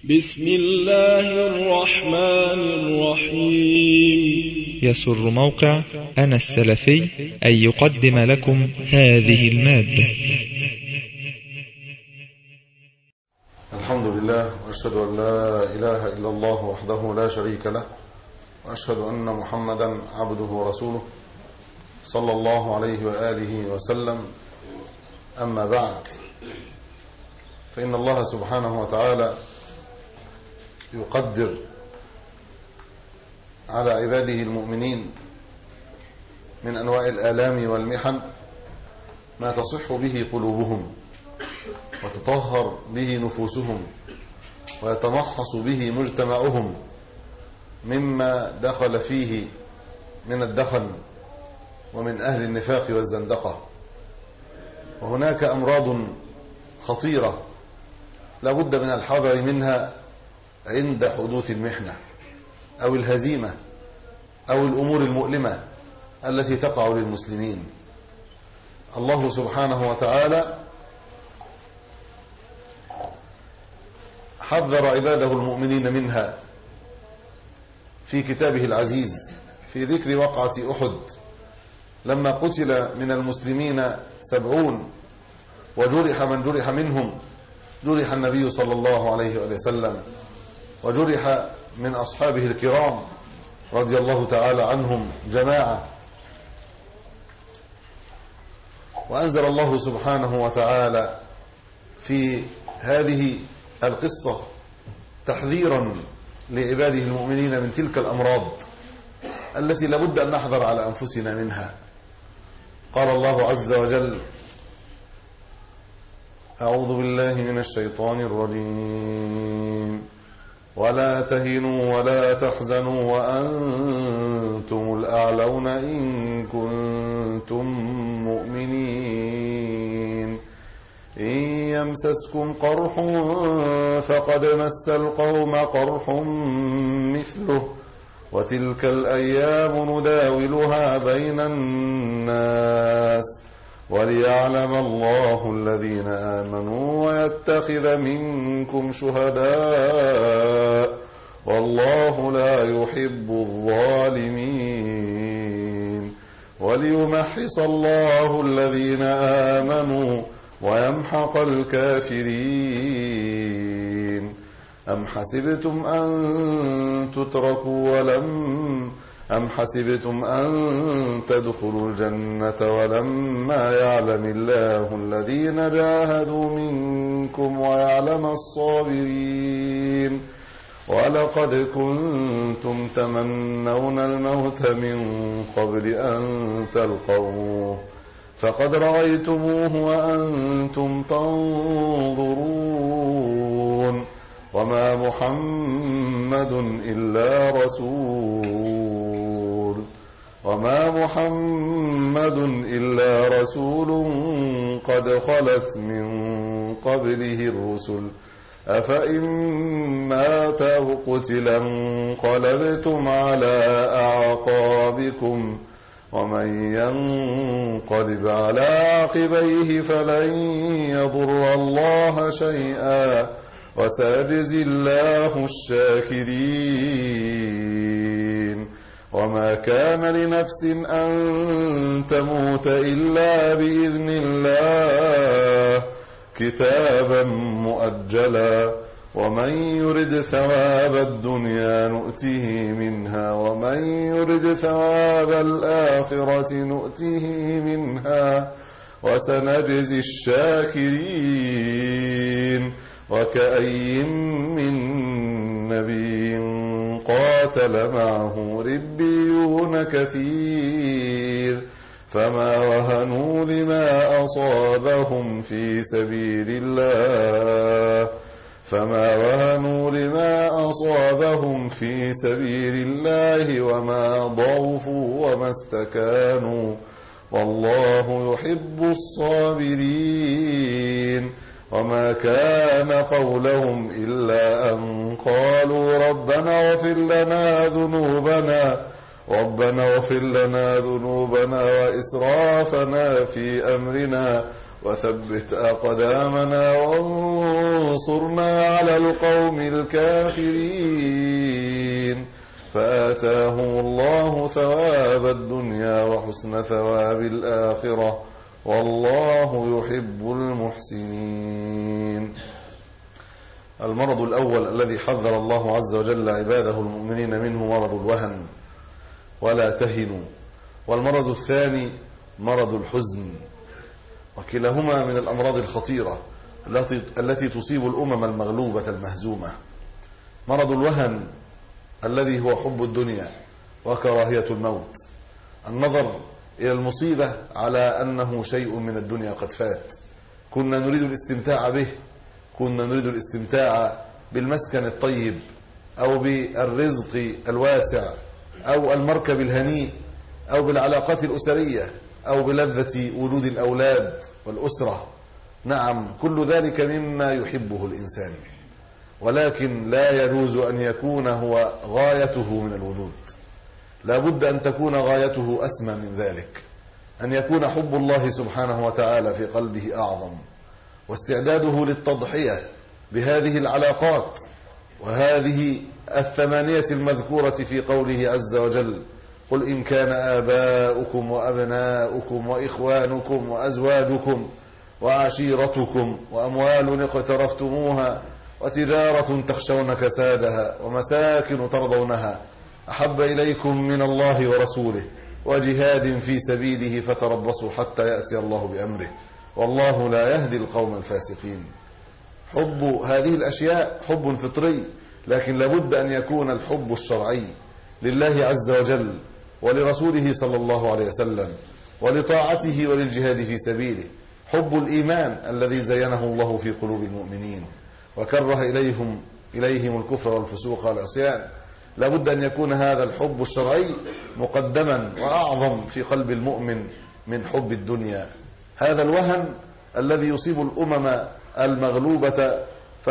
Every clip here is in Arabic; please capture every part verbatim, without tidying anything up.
بسم الله الرحمن الرحيم. يسر موقع أنا السلفي أن يقدم لكم هذه المادة. الحمد لله، وأشهد أن لا إله إلا الله وحده لا شريك له، وأشهد أن محمدا عبده ورسوله صلى الله عليه وآله وسلم. أما بعد، فإن الله سبحانه وتعالى يقدر على عباده المؤمنين من أنواع الآلام والمحن ما تصح به قلوبهم وتطهر به نفوسهم ويتمحص به مجتمعهم مما دخل فيه من الدخن ومن أهل النفاق والزندقة. وهناك أمراض خطيرة لا بد من الحذر منها عند حدوث المحنة أو الهزيمة أو الأمور المؤلمة التي تقع للمسلمين. الله سبحانه وتعالى حذر عباده المؤمنين منها في كتابه العزيز في ذكر وقعة أحد، لما قتل من المسلمين سبعون وجرح من جرح منهم، جرح النبي صلى الله عليه وسلم وجرح من أصحابه الكرام رضي الله تعالى عنهم جماعة. وأنزل الله سبحانه وتعالى في هذه القصة تحذيرا لعباده المؤمنين من تلك الأمراض التي لابد أن نحذر على أنفسنا منها. قال الله عز وجل: أعوذ بالله من الشيطان الرجيم: ولا تهنوا ولا تحزنوا وأنتم الأعلون إن كنتم مؤمنين إن يمسسكم قرح فقد مس القوم قرح مثله وتلك الأيام نداولها بين الناس وليعلم الله الذين آمنوا ويتخذ منكم شهداء والله لا يحب الظالمين وليمحص الله الذين آمنوا ويمحق الكافرين. أم حسبتم أن تتركوا ولم أم حسبتم أن تدخلوا الجنة ولما يعلم الله الذين جاهدوا منكم ويعلم الصابرين ولقد كنتم تمنون الموت من قبل أن تلقوه فقد رأيتموه وأنتم تنظرون وما محمد إلا رسول وما محمد إلا رسول قد خلت من قبله الرسل أفإن مات أو قتل انقلبتم على أعقابكم ومن ينقلب على عقبيه فلن يضر الله شيئا وسيجزي الله الشاكرين. وما كان لنفس أن تموت إلا بإذن الله كتابا مؤجلا ومن يرد ثواب الدنيا نؤته منها ومن يرد ثواب الآخرة نؤته منها وسنجزي الشاكرين. وكأي من نبي قاتل معه ربيون كثير فما وهنوا لما أصابهم في سبيل الله فما وهنوا لما أصابهم في سبيل الله وما ضعفوا وما استكانوا والله يحب الصابرين. وما كان قولهم إلا أن قالوا ربنا اغفر لنا ذنوبنا ربنا اغفر لنا ذنوبنا وإسرافنا في أمرنا وثبت أقدامنا وانصرنا على القوم الكافرين. فآتاهم الله ثواب الدنيا وحسن ثواب الآخرة والله يحب المحسنين. المرض الأول الذي حذر الله عز وجل عباده المؤمنين منه مرض الوهن، ولا تهنوا. والمرض الثاني مرض الحزن، وكلاهما من الأمراض الخطيرة التي التي تصيب الأمم المغلوبة المهزومة. مرض الوهن الذي هو حب الدنيا وكراهية الموت، النظر إلى المصيبة على أنه شيء من الدنيا قد فات. كنا نريد الاستمتاع به، كنا نريد الاستمتاع بالمسكن الطيب أو بالرزق الواسع أو المركب الهنيء أو بالعلاقات الأسرية أو بلذة وجود الأولاد والأسرة. نعم، كل ذلك مما يحبه الإنسان، ولكن لا يجوز أن يكون هو غايته من الوجود. لا بد أن تكون غايته أسمى من ذلك، أن يكون حب الله سبحانه وتعالى في قلبه أعظم، واستعداده للتضحية بهذه العلاقات وهذه الثمانية المذكورة في قوله عز وجل: قل إن كان آباؤكم وأبناؤكم وإخوانكم وأزواجكم وعشيرتكم وأموال اقترفتموها وتجارة تخشون كسادها ومساكن ترضونها أحب إليكم من الله ورسوله وجهاد في سبيله فتربصوا حتى يأتي الله بأمره والله لا يهدي القوم الفاسقين. حب هذه الأشياء حب فطري، لكن لابد أن يكون الحب الشرعي لله عز وجل ولرسوله صلى الله عليه وسلم ولطاعته وللجهاد في سبيله. حب الإيمان الذي زينه الله في قلوب المؤمنين وكره إليهم إليهم الكفر والفسوق والعصيان. لابد أن يكون هذا الحب الشرعي مقدما وأعظم في قلب المؤمن من حب الدنيا. هذا الوهن الذي يصيب الأمم المغلوبة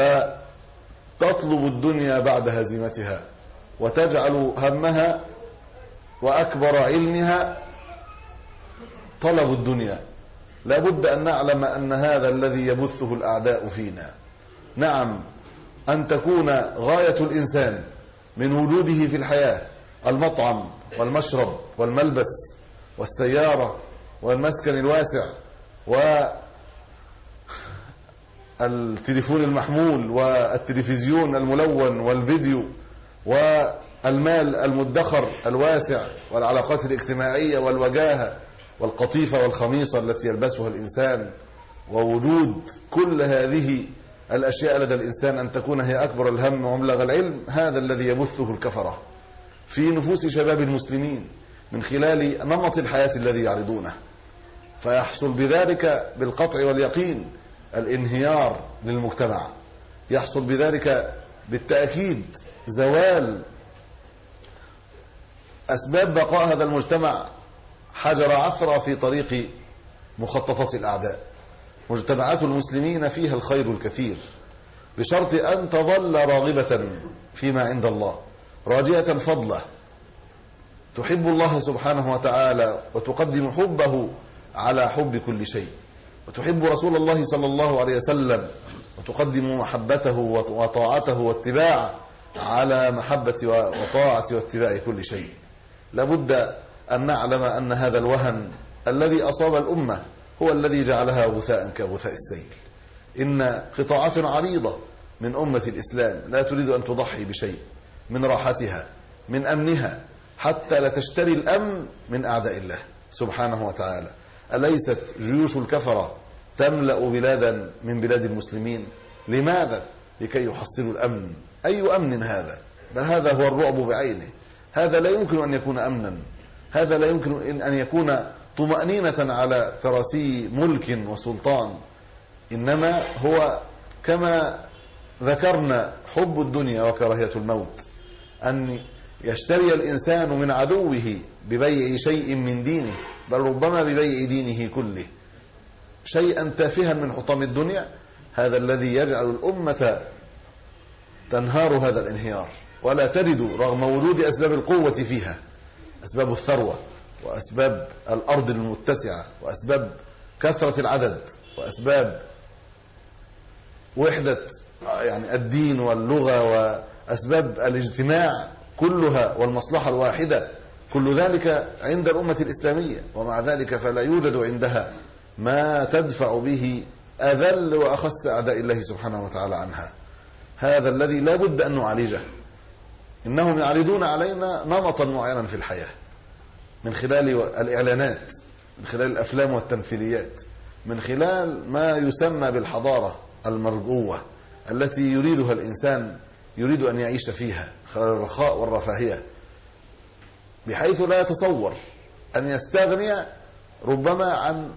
فتطلب الدنيا بعد هزيمتها وتجعل همها وأكبر علمها طلب الدنيا. لابد أن نعلم أن هذا الذي يبثه الأعداء فينا. نعم، أن تكون غاية الإنسان من وجوده في الحياة المطعم والمشرب والملبس والسيارة والمسكن الواسع والتليفون المحمول والتلفزيون الملون والفيديو والمال المدخر الواسع والعلاقات الاجتماعية والوجاهة والقطيفة والخميصة التي يلبسها الإنسان، ووجود كل هذه الأشياء لدى الإنسان أن تكون هي أكبر الهم ومبلغ العلم. هذا الذي يبثه الكفرة في نفوس شباب المسلمين من خلال نمط الحياة الذي يعرضونه، فيحصل بذلك بالقطع واليقين الانهيار للمجتمع. يحصل بذلك بالتأكيد زوال أسباب بقاء هذا المجتمع حجر عثرة في طريق مخططات الأعداء. مجتمعات المسلمين فيها الخير الكثير بشرط أن تظل راغبة فيما عند الله، راجية فضله، تحب الله سبحانه وتعالى وتقدم حبه على حب كل شيء، وتحب رسول الله صلى الله عليه وسلم وتقدم محبته وطاعته واتباعه على محبة وطاعة واتباع كل شيء. لابد أن نعلم أن هذا الوهن الذي أصاب الأمة هو الذي جعلها غثاء كغثاء السيل. إن قطاعات عريضة من أمة الإسلام لا تريد أن تضحي بشيء من راحتها من أمنها حتى لا تشتري الأمن من أعداء الله سبحانه وتعالى. أليست جيوش الكفرة تملأ بلادا من بلاد المسلمين؟ لماذا؟ لكي يحصلوا الأمن. أي أمن هذا؟ بل هذا هو الرعب بعينه. هذا لا يمكن أن يكون أمنا، هذا لا يمكن أن يكون طمأنينة على كراسي ملك وسلطان، إنما هو كما ذكرنا حب الدنيا وكراهية الموت، أن يشتري الإنسان من عدوه ببيع شيء من دينه، بل ربما ببيع دينه كله، شيئا تافها من حطام الدنيا. هذا الذي يجعل الأمة تنهار هذا الانهيار ولا تجد رغم وجود أسباب القوة فيها، أسباب الثروة وأسباب الأرض المتسعة وأسباب كثرة العدد وأسباب وحدة يعني الدين واللغة وأسباب الاجتماع كلها والمصلحة الواحدة، كل ذلك عند الأمة الإسلامية، ومع ذلك فلا يوجد عندها ما تدفع به أذل وأخس أعداء الله سبحانه وتعالى عنها. هذا الذي لا بد أن نعالجه. إنهم يعرضون علينا نمطا معينا في الحياة من خلال الإعلانات، من خلال الأفلام والتمثيليات، من خلال ما يسمى بالحضارة المرجوة التي يريدها الإنسان، يريد أن يعيش فيها خلال الرخاء والرفاهية، بحيث لا يتصور أن يستغني ربما عن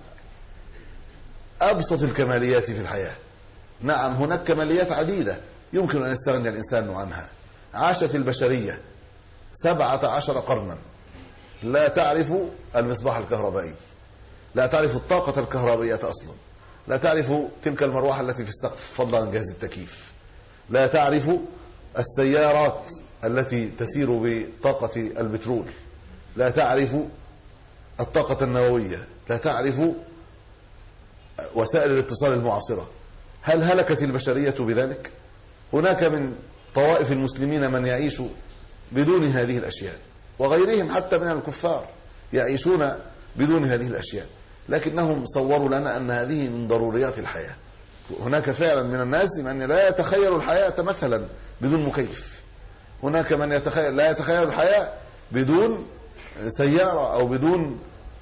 أبسط الكماليات في الحياة. نعم هناك كماليات عديدة يمكن أن يستغني الإنسان عنها. عاشت البشرية سبعة عشر قرنا لا تعرف المصباح الكهربائي، لا تعرف الطاقة الكهربائية أصلا، لا تعرف تلك المروحة التي في السقف فضلا عن جهاز التكييف، لا تعرف السيارات التي تسير بطاقة البترول، لا تعرف الطاقة النووية، لا تعرف وسائل الاتصال المعاصرة. هل هلكت البشرية بذلك؟ هناك من طوائف المسلمين من يعيش بدون هذه الأشياء، وغيرهم حتى من الكفار يعيشون بدون هذه الأشياء، لكنهم صوروا لنا أن هذه من ضروريات الحياة. هناك فعلا من الناس من لا يتخيل الحياة مثلا بدون مكيف، هناك من يتخيل لا يتخيل الحياة بدون سيارة أو بدون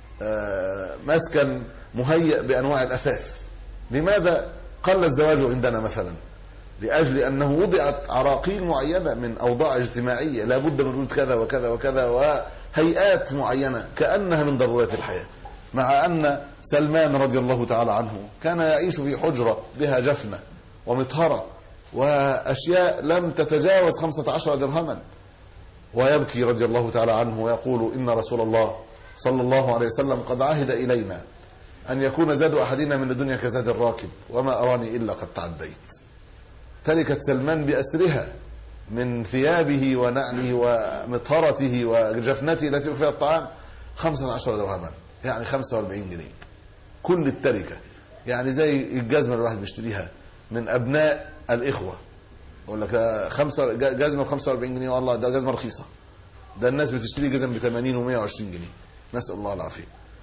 مسكن مهيئ بأنواع الأثاث. لماذا قل الزواج عندنا مثلا؟ لأجل أنه وضعت عراقيل معينة من أوضاع اجتماعية، لا بد من وجود كذا وكذا وكذا وهيئات معينة كأنها من ضرورات الحياة. مع أن سلمان رضي الله تعالى عنه كان يعيش في حجرة بها جفنة ومطهرة وأشياء لم تتجاوز خمسة عشر درهما، ويبكي رضي الله تعالى عنه ويقول إن رسول الله صلى الله عليه وسلم قد عهد إلينا أن يكون زاد أحدنا من الدنيا كزاد الراكب وما أراني إلا قد تعديت. تلكت سلمان بأسرها من ثيابه ونعله ومطهرته وجفنته التي فيها الطعام خمسة عشر درهما، يعني خمسة وأربعين جنيه كل التركة، يعني زي الجزمة اللي الواحد بيشتريها من أبناء الإخوة، يقول لك خمسة جزمة ب خمسة وأربعين جنيه، والله ده جزمة رخيصة، ده الناس بتشتري جزم ب ثمانين ومئة وعشرين جنيه، نسأل الله العافية.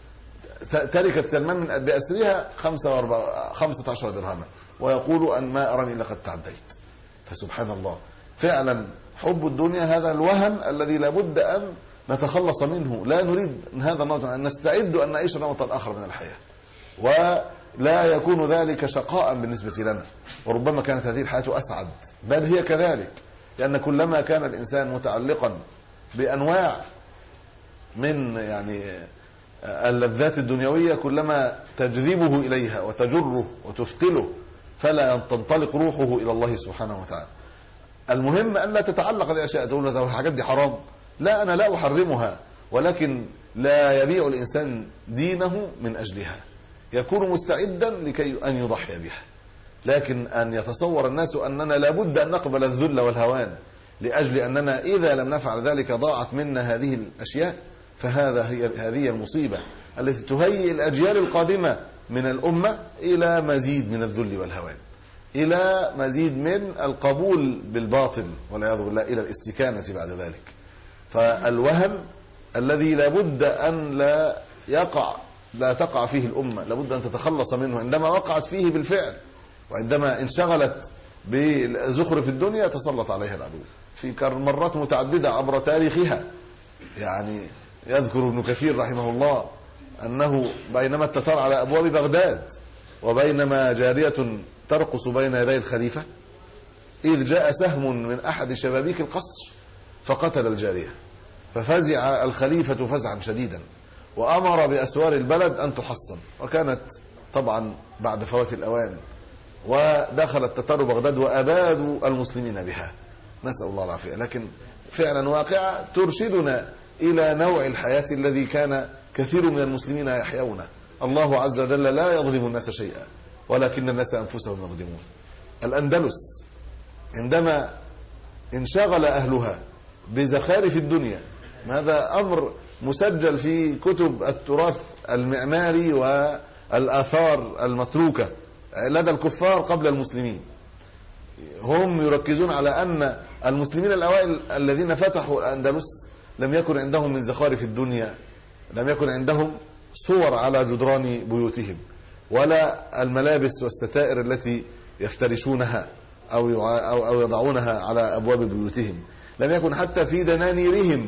تركت سلمان من بأسرها خمسة عشر درهما ويقول أن ما أراني إلا قد تعديت. فسبحان الله، فعلا حب الدنيا هذا الوهن الذي لابد أن نتخلص منه. لا نريد هذا النمط، أن نستعد أن نعيش نمطا آخر من الحياة، ولا يكون ذلك شقاء بالنسبة لنا، وربما كانت هذه الحياة أسعد، بل هي كذلك، لأن كلما كان الإنسان متعلقا بأنواع من يعني اللذات الدنيوية كلما تجذبه إليها وتجره وتثقله، فلا تنطلق روحه إلى الله سبحانه وتعالى. المهم أن لا تتعلق بأشياء تقول له الحاجات دي حرام، لا أنا لا أحرمها، ولكن لا يبيع الإنسان دينه من أجلها، يكون مستعدا لكي أن يضحي بها. لكن أن يتصور الناس أننا لابد أن نقبل الذل والهوان لأجل أننا إذا لم نفعل ذلك ضاعت منا هذه الأشياء، فهذا هي هذه المصيبة التي تهيئ الأجيال القادمة من الأمة إلى مزيد من الذل والهوان، إلى مزيد من القبول بالباطل والعياذ بالله، إلى الاستكانة بعد ذلك. فالوهن الذي لابد أن لا يقع لا تقع فيه الأمة، لابد أن تتخلص منه. عندما وقعت فيه بالفعل وعندما انشغلت بزخرف الدنيا تسلط عليها العدو في مرات متعددة عبر تاريخها. يعني يذكر ابن كثير رحمه الله أنه بينما التتار على أبواب بغداد وبينما جارية ترقص بين يدي الخليفة إذ جاء سهم من أحد شبابيك القصر فقتل الجارية، ففزع الخليفة فزعا شديدا وأمر بأسوار البلد أن تحصن، وكانت طبعا بعد فوات الأوان، ودخل التتار بغداد وأبادوا المسلمين بها، نسأل الله العافية. لكن فعلا واقعة ترشدنا إلى نوع الحياة الذي كان كثير من المسلمين يحيونه. الله عز وجل لا يظلم الناس شيئا ولكن الناس أنفسهم يظلمون. الأندلس عندما انشغل أهلها بزخارف الدنيا، هذا أمر مسجل في كتب التراث المعماري الآثار المتروكة لدى الكفار قبل المسلمين. هم يركزون على أن المسلمين الأوائل الذين فتحوا الأندلس لم يكن عندهم من زخارف الدنيا، لم يكن عندهم صور على جدران بيوتهم، ولا الملابس والستائر التي يفترشونها أو أو يضعونها على أبواب بيوتهم، لم يكن حتى في دنانيرهم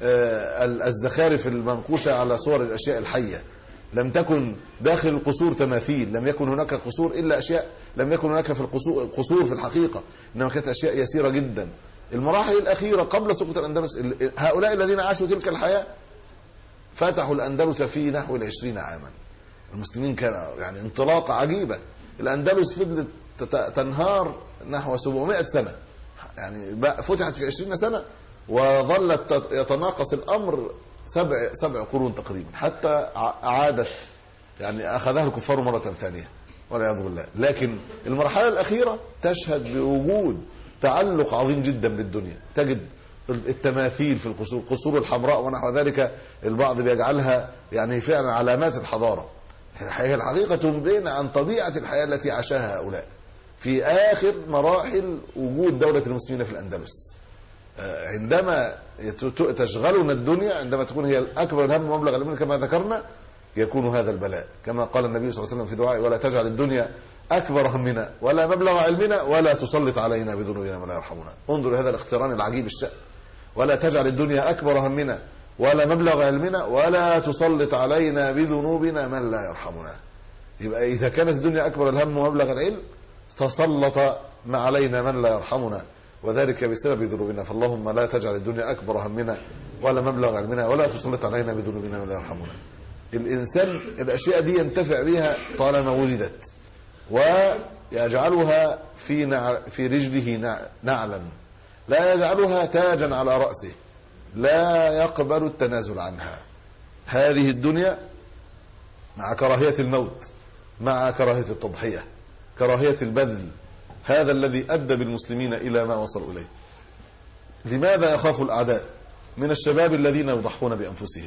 الزخارف المنقوشة على صور الأشياء الحية، لم تكن داخل القصور تماثيل، لم يكن هناك قصور إلا أشياء، لم يكن هناك في القصور قصور في الحقيقة، إنما كانت أشياء يسيرة جدا. المراحل الأخيرة قبل سقوط الأندلس، هؤلاء الذين عاشوا تلك الحياة فتحوا الأندلس في نحو العشرين عاما. المسلمين كان يعني انطلاقة عجيبة. الأندلس فضلت تنهار نحو سبعمائة سنة، يعني فتحت في عشرين سنة وظلت يتناقص الأمر سبع سبع قرون تقريبا، حتى عادت يعني أخذها الكفار مرة ثانية والعياذ بالله. لكن المرحلة الأخيرة تشهد بوجود تعلق عظيم جدا بالدنيا. تجد التماثيل في القصور، القصور الحمراء ونحو ذلك، البعض بيجعلها يعني فعلا علامات الحضارة. هي الحقيقة تنبئنا عن طبيعة الحياة التي عاشها هؤلاء في آخر مراحل وجود دولة المسلمين في الأندلس. عندما تشغلنا الدنيا، عندما تكون هي الأكبر الهم ومبلغ العلم كما ذكرنا، يكون هذا البلاء، كما قال النبي صلى الله عليه وسلم في دعائه: ولا تجعل الدنيا أكبر همنا ولا مبلغ علمنا ولا تسلط علينا بذنوبنا ولا يرحمنا. انظر هذا الاقتران العجيب الشأن: ولا تجعل الدنيا أكبر همنا ولا مبلغ علمنا ولا تسلط علينا بذنوبنا من لا يرحمنا. يبقى إذا كانت الدنيا أكبر الهم ومبلغ العلم، تسلط ما علينا من لا يرحمنا، وذلك بسبب ذنوبنا. فاللهم لا تجعل الدنيا أكبر همنا ولا مبلغ علمنا ولا تسلط علينا بذنوبنا ولا يرحمنا. الإنسان الأشياء دي ينتفع بها طالما وجدت، ويجعلها في نع... في رجله نعلا، لا يجعلها تاجا على رأسه، لا يقبل التنازل عنها. هذه الدنيا مع كراهية الموت، مع كراهية التضحية، كراهية البذل، هذا الذي أدى بالمسلمين إلى ما وصلوا إليه. لماذا يخاف الأعداء من الشباب الذين يضحون بأنفسهم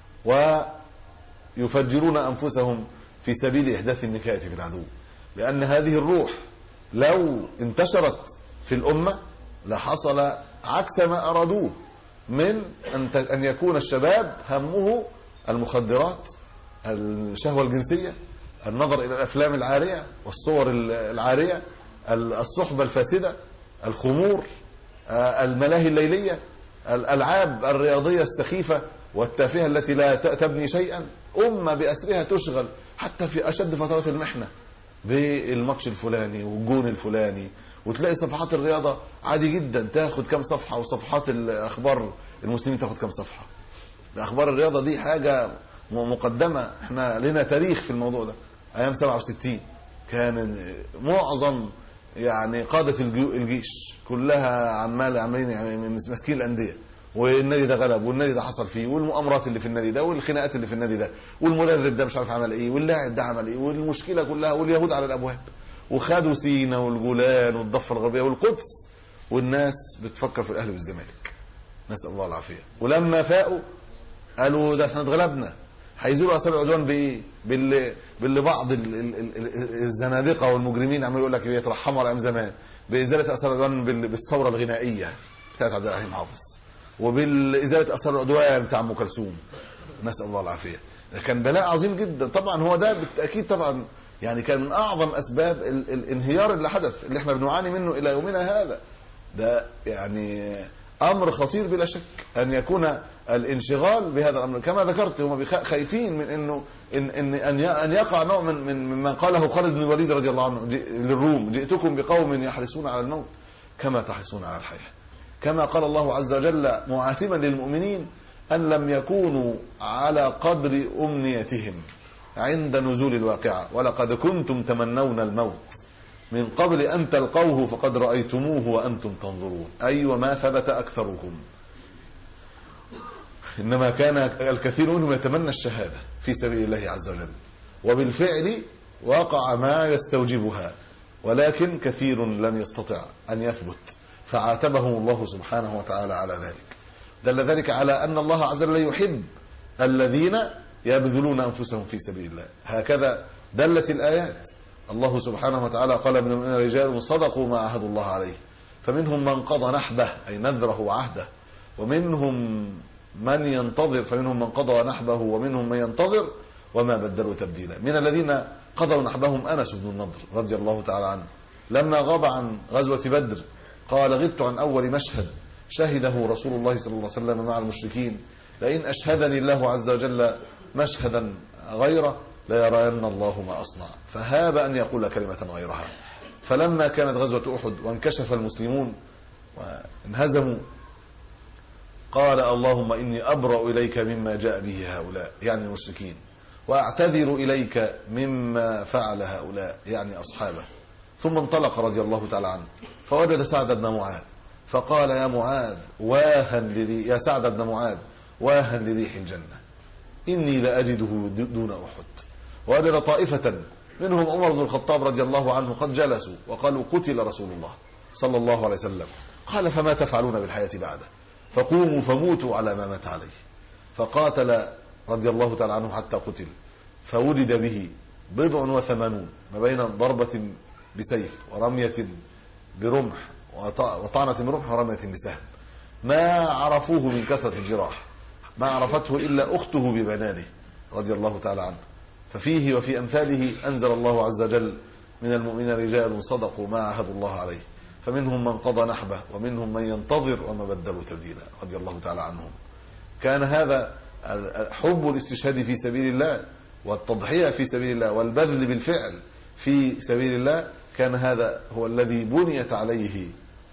ويفجرون أنفسهم في سبيل إحداث النكاية في العدو؟ لأن هذه الروح لو انتشرت في الأمة لحصل عكس ما أرادوه من أن يكون الشباب همه المخدرات، الشهوة الجنسية، النظر إلى الأفلام العارية والصور العارية، الصحبة الفاسدة، الخمور، الملاهي الليلية، الألعاب الرياضية السخيفة والتافهة التي لا تبني شيئا. أمة بأسرها تشغل حتى في أشد فترات المحنة بالماتش الفلاني والجون الفلاني، وتلاقي صفحات الرياضة عادي جدا تاخد كم صفحة، وصفحات الأخبار المسلمين تاخد كم صفحة. أخبار الرياضة دي حاجة مقدمة، احنا لنا تاريخ في الموضوع ده. أيام سبعة وستين كان معظم يعني قادة الجيش كلها عمال عمالين يعني ماسكين الأندية، والنادي ده غلب، والنادي ده حصل فيه، والمؤامرات اللي في النادي ده، والخناقات اللي في النادي ده، والمدرب ده مش عارف عمل ايه، واللاعب ده عمل ايه، والمشكلة كلها، واليهود على الأبواب، وخدوا سينا والجولان والضفة الغربية والقدس، والناس بتفكر في الأهلي والزمالك، نسأل الله العافية. ولما فاقوا قالوا ده احنا اتغلبنا، هيزولوا اثار العدوان بايه؟ باللي باللي بعض الزنادقه والمجرمين عمالوا يقول لك بيترحموا على ايام زمان، بازاله اثار العدوان بالثوره الغنائيه بتاعت عبد الحليم حافظ، وبالازاله اثار العدوان بتاع ام كلثوم، نسال الله العافيه. كان بلاء عظيم جدا. طبعا هو ده بالتاكيد طبعا يعني كان من اعظم اسباب الانهيار اللي حدث، اللي احنا بنعاني منه الى يومنا هذا. ده يعني امر خطير بلا شك ان يكون الانشغال بهذا الامر. كما ذكرت هم خايفين من انه ان ان ان يقع نوع من من مما قاله خالد بن الوليد رضي الله عنه للروم: جئتكم بقوم يحرصون على الموت كما تحرصون على الحياه. كما قال الله عز وجل معاتما للمؤمنين ان لم يكونوا على قدر امنيتهم عند نزول الواقعه، ولقد كنتم تمنون الموت من قبل أن تلقوه فقد رأيتموه وأنتم تنظرون. أي وما ثبت أكثركم، إنما كان الكثير منهم يتمنى الشهادة في سبيل الله عز وجل، وبالفعل وقع ما يستوجبها، ولكن كثير لم يستطع أن يثبت، فعاتبهم الله سبحانه وتعالى على ذلك. دل ذلك على أن الله عز وجل يحب الذين يبذلون أنفسهم في سبيل الله. هكذا دلت الآيات. الله سبحانه وتعالى قال من المؤمنين رجال صدقوا ما عاهدوا الله عليه فمنهم من قضى نحبه أي نذره وعهده ومنهم من ينتظر فمنهم من قضى نحبه ومنهم من ينتظر وما بدلوا تبديلا. من الذين قضوا نحبهم أنس بن النضر رضي الله تعالى عنه لما غاب عن غزوة بدر قال غبت عن أول مشهد شهده رسول الله صلى الله عليه وسلم مع المشركين لئن أشهدني الله عز وجل مشهدا غيره ليرين الله ما أصنع فهاب أن يقول كلمة غيرها. فلما كانت غزوة أحد وانكشف المسلمون وانهزموا قال اللهم إني أبرأ إليك مما جاء به هؤلاء يعني المشركين وأعتذر إليك مما فعل هؤلاء يعني أصحابه. ثم انطلق رضي الله تعالى عنه فوجد سعد بن معاذ فقال يا معاذ واها لري يا سعد بن معاذ واها لريح الجنة إني لأجده دون أحد. ووجد طائفة منهم عمر بن الخطاب رضي الله عنه قد جلسوا وقالوا قتل رسول الله صلى الله عليه وسلم. قال فما تفعلون بالحياة بعده فقوموا فموتوا على ما مات عليه. فقاتل رضي الله تعالى عنه حتى قتل فولد به بضع وثمانون ما بين ضربة بسيف ورمية برمح وطعنة برمح ورمية بسهم ما عرفوه من كثرة الجراح ما عرفته إلا أخته ببنانه رضي الله تعالى عنه. ففيه وفي أمثاله أنزل الله عز وجل من المؤمنين رجال صدقوا ما عاهدوا الله عليه فمنهم من قضى نحبه ومنهم من ينتظر وما بدلوا تبديلا رضي الله تعالى عنهم. كان هذا حب الاستشهاد في سبيل الله والتضحية في سبيل الله والبذل بالفعل في سبيل الله كان هذا هو الذي بنيت عليه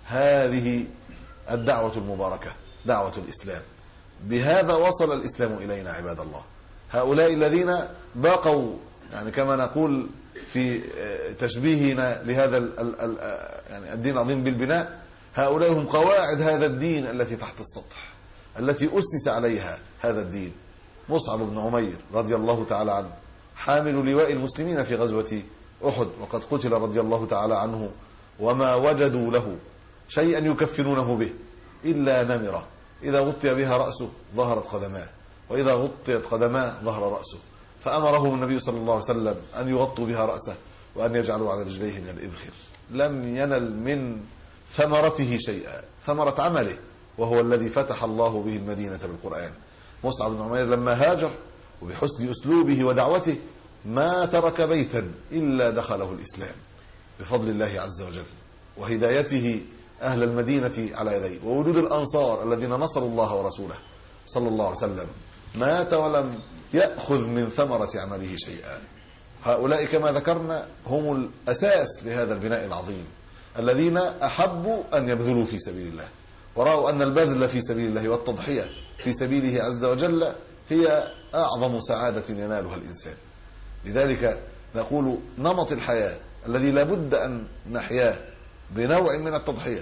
هذه الدعوة المباركة دعوة الإسلام. بهذا وصل الإسلام إلينا عباد الله. هؤلاء الذين بقوا يعني كما نقول في تشبيهنا لهذا يعني الدين العظيم بالبناء هؤلاء هم قواعد هذا الدين التي تحت السطح التي أسس عليها هذا الدين. مصعب بن عمير رضي الله تعالى عنه حامل لواء المسلمين في غزوة أحد وقد قتل رضي الله تعالى عنه وما وجدوا له شيئا يكفنونه به إلا نمرة إذا غطي بها رأسه ظهرت قدماه وإذا غطيت قدماه ظهر رأسه فأمره النبي صلى الله عليه وسلم أن يغطوا بها رأسه وأن يجعلوا على رجليه من الإذخر. لم ينل من ثمرته شيئا ثمرة عمله وهو الذي فتح الله به المدينة بالقرآن. مصعب بن عمير لما هاجر وبحسن أسلوبه ودعوته ما ترك بيتا إلا دخله الإسلام بفضل الله عز وجل وهدايته أهل المدينة على يديه ووجود الأنصار الذين نصروا الله ورسوله صلى الله عليه وسلم. مات ولم يأخذ من ثمرة عمله شيئا. هؤلاء كما ذكرنا هم الأساس لهذا البناء العظيم الذين أحبوا أن يبذلوا في سبيل الله ورأوا أن البذل في سبيل الله والتضحية في سبيله عز وجل هي أعظم سعادة ينالها الإنسان. لذلك نقول نمط الحياة الذي لابد أن نحياه بنوع من التضحية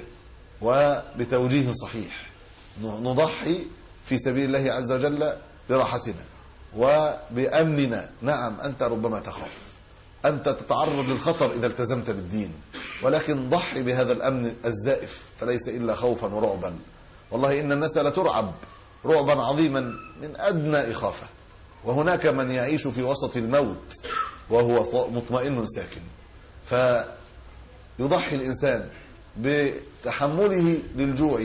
وبتوجيه صحيح. نضحي في سبيل الله عز وجل براحتنا وبأمننا. نعم أنت ربما تخاف أنت تتعرض للخطر إذا التزمت بالدين ولكن ضحي بهذا الأمن الزائف فليس إلا خوفا ورعبا. والله إن الناس لترعب رعبا عظيما من أدنى إخافة وهناك من يعيش في وسط الموت وهو مطمئن ساكن. فيضحي الإنسان بتحمله للجوع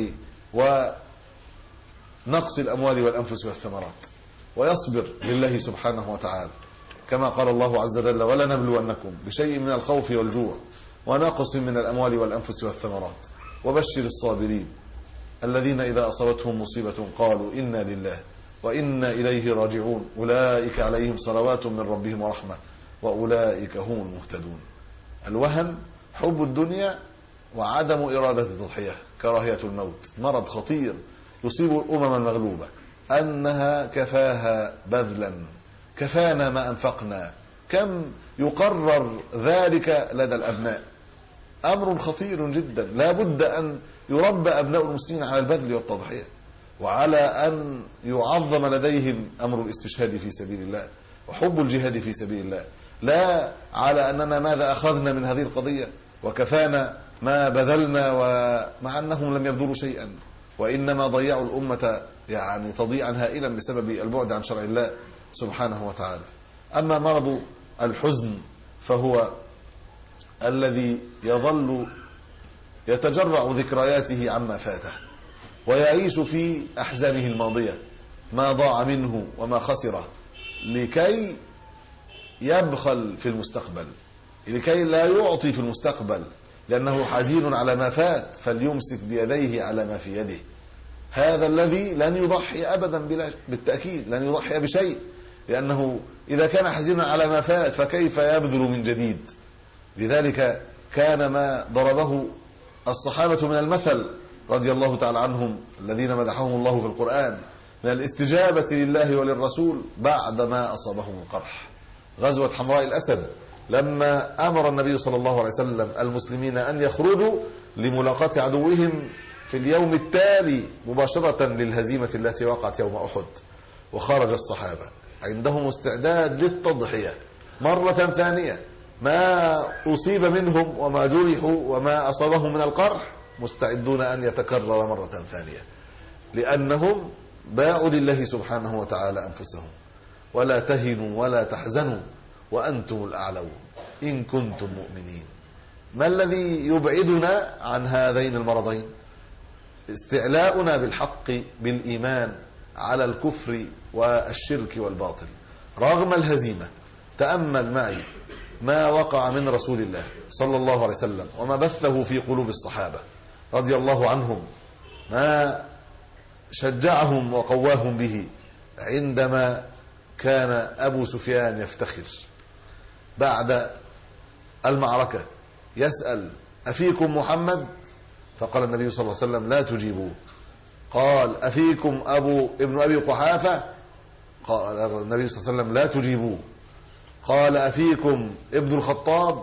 ونقص الأموال والأنفس والثمرات ويصبر لله سبحانه وتعالى كما قال الله عز وجل ولنبلونكم بشيء من الخوف والجوع ونقص من الأموال والأنفس والثمرات وبشر الصابرين الذين إذا أصابتهم مصيبة قالوا إنا لله وإنا إليه راجعون أولئك عليهم صلوات من ربهم ورحمة وأولئك هم المهتدون. الوهن حب الدنيا وعدم إرادة التضحية كراهية الموت مرض خطير يصيب الأمم المغلوبة أنها كفاها بذلا كفانا ما أنفقنا كم يقرر ذلك لدى الأبناء. أمر خطير جدا لا بد أن يربى أبناء المسلمين على البذل والتضحية وعلى أن يعظم لديهم أمر الاستشهاد في سبيل الله وحب الجهاد في سبيل الله لا على أننا ماذا أخذنا من هذه القضية وكفانا ما بذلنا ومع أنهم لم يبذلوا شيئا وإنما ضيعوا الأمة يعني تضيعا هائلا بسبب البعد عن شرع الله سبحانه وتعالى. أما مرض الحزن فهو الذي يظل يتجرع ذكرياته عما فاته ويعيش في أحزانه الماضية، ما ضاع منه وما خسره، لكي يبخل في المستقبل، لكي لا يعطي في المستقبل، لأنه حزين على ما فات فليمسك بيديه على ما في يده. هذا الذي لن يضحي أبدا بلا بالتأكيد، لن يضحي بشيء، لأنه إذا كان حزينا على ما فات فكيف يبذل من جديد؟ لذلك كان ما ضربه الصحابة من المثل رضي الله تعالى عنهم الذين مدحهم الله في القرآن من الاستجابة لله وللرسول بعد ما أصابهم القرح. غزوة حمراء الأسد لما أمر النبي صلى الله عليه وسلم المسلمين أن يخرجوا لملاقاة عدوهم في اليوم التالي مباشرة للهزيمة التي وقعت يوم أحد، وخرج الصحابة عندهم استعداد للتضحية مرة ثانية، ما أصيب منهم وما جرحوا وما أصابهم من القرح مستعدون أن يتكرر مرة ثانية، لأنهم باعوا لله سبحانه وتعالى أنفسهم. ولا تهنوا ولا تحزنوا وأنتم الأعلون إن كنتم مؤمنين. ما الذي يبعدنا عن هذين المرضين؟ استعلاؤنا بالحق بالإيمان على الكفر والشرك والباطل رغم الهزيمة. تأمل معي ما وقع من رسول الله صلى الله عليه وسلم وما بثه في قلوب الصحابة رضي الله عنهم، ما شجعهم وقواهم به عندما كان أبو سفيان يفتخر بعد المعركة يسأل أفيكم محمد؟ فقال النبي صلى الله عليه وسلم لا تجيبوه. قال أفيكم أبو ابن أبي قحافة؟ قال النبي صلى الله عليه وسلم لا تجيبوه. قال أفيكم ابن الخطاب؟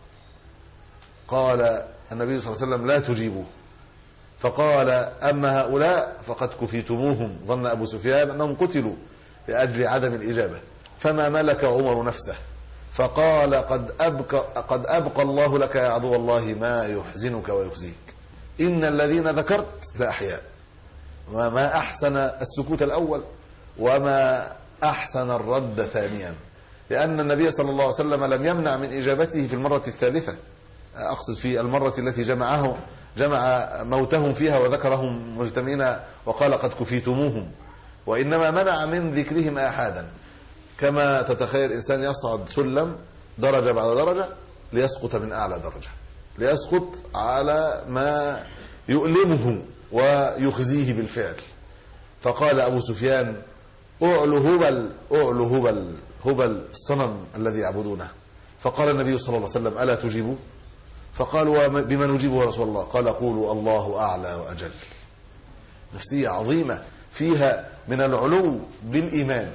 قال النبي صلى الله عليه وسلم لا تجيبوه. فقال أما هؤلاء فقد كفيتموهم. ظن أبو سفيان أنهم قتلوا لأجل عدم الإجابة، فما ملك عمر نفسه فقال قد أبقى, قد أبقى الله لك يا عدو الله ما يحزنك ويخزيك، إن الذين ذكرت لأحياء. وما أحسن السكوت الأول وما أحسن الرد ثانيا، لأن النبي صلى الله عليه وسلم لم يمنع من إجابته في المرة الثالثة، أقصد في المرة التي جمعه جمع موتهم فيها وذكرهم مجتمعين وقال قد كفيتموهم، وإنما منع من ذكرهم آحادا، كما تتخيل إنسان يصعد سلم درجة بعد درجة ليسقط من أعلى درجة، ليسقط على ما يؤلمه ويخزيه بالفعل. فقال أبو سفيان أعلو هبل أعلو هبل هبل الصنم الذي يعبدونه. فقال النبي صلى الله عليه وسلم ألا تجيبوا؟ فقالوا بما نجيبه يا رسول الله؟ قال قولوا الله أعلى وأجل. نفسية عظيمة فيها من العلو بالإيمان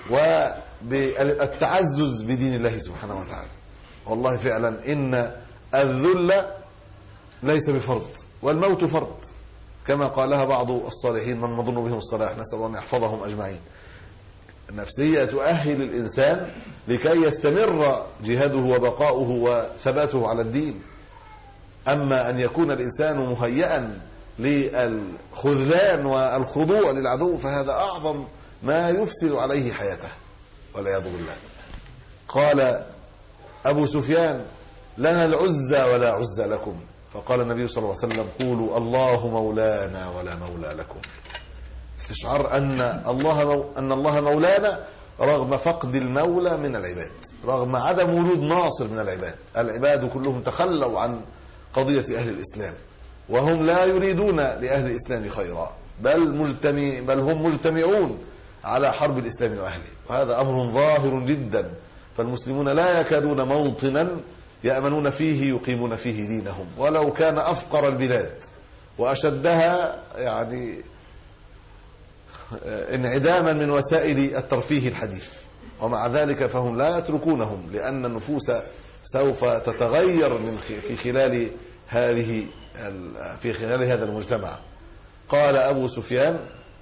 وبالتعزز بدين الله سبحانه وتعالى. والله فعلا إن الذل ليس بفرض والموت فرض، كما قالها بعض الصالحين من نظن بهم الصلاح، نسأل الله أن يحفظهم أجمعين. النفسية تؤهل الإنسان لكي يستمر جهاده وبقاؤه وثباته على الدين. أما أن يكون الإنسان مهيئا للخذلان والخضوع للعدو فهذا أعظم ما يفسد عليه حياته والعياذ بالله. قال أبو سفيان لنا العزى ولا عزى لكم. فقال النبي صلى الله عليه وسلم قولوا الله مولانا ولا مولى لكم. استشعار أن الله مو... أن الله مولانا رغم فقد المولى من العباد، رغم عدم وجود ناصر من العباد. العباد كلهم تخلوا عن قضية أهل الإسلام وهم لا يريدون لأهل الإسلام خيرا، بل مجتمع بل هم مجتمعون على حرب الإسلام وأهله، وهذا أمر ظاهر جدا. فالمسلمون لا يكادون موطنا يأمنون فيه يقيمون فيه دينهم، ولو كان أفقر البلاد وأشدها يعني انعداما من وسائل الترفيه الحديث، ومع ذلك فهم لا يتركونهم، لأن النفوس سوف تتغير من في خلال هذه في خلال هذا المجتمع. قال أبو سفيان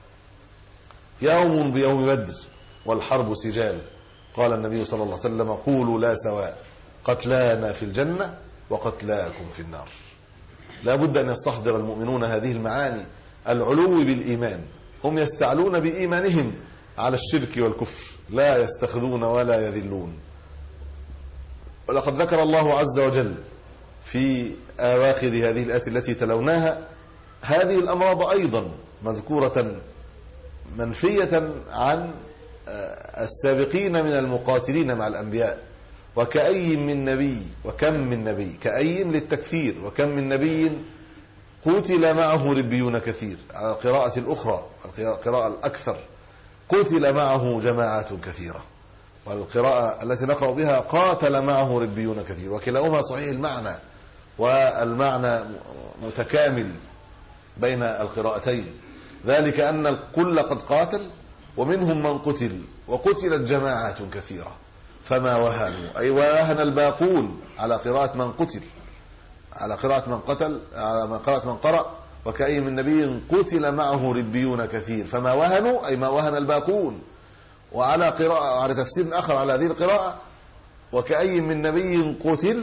يوم بيوم بدر والحرب سجال. قال النبي صلى الله عليه وسلم قولوا لا سواء، قتلانا في الجنة وقتلاكم في النار. لا بد أن يستحضر المؤمنون هذه المعاني، العلو بالإيمان، هم يستعلون بإيمانهم على الشرك والكفر، لا يستخذون ولا يذلون. ولقد ذكر الله عز وجل في أواخر هذه الآيات التي تلوناها هذه الأمراض أيضا مذكورة منفية عن السابقين من المقاتلين مع الأنبياء. وكأي من نبي، وكم من نبي، كأي للتكثير، وكم من نبي قتل معه ربيون كثير، على القراءة الأخرى القراءة الأكثر قتل معه جماعات كثيرة، والقراءة التي نقرأ بها قاتل معه ربيون كثير، وكلاهما صحيح المعنى والمعنى متكامل بين القراءتين. ذلك أن الكل قد قاتل ومنهم من قتل، وقتلت جماعات كثيرة فما وهنوا، أي وهن الباقون على قراءة من قتل، على قراءة من قتل، على قراءة من قرأ وكأي من نبي قتل معه ربيون كثير فما وهنوا، أي ما وهن الباقون. وعلى قراءة، على تفسير آخر على هذه القراءة وكأي من نبي قتل،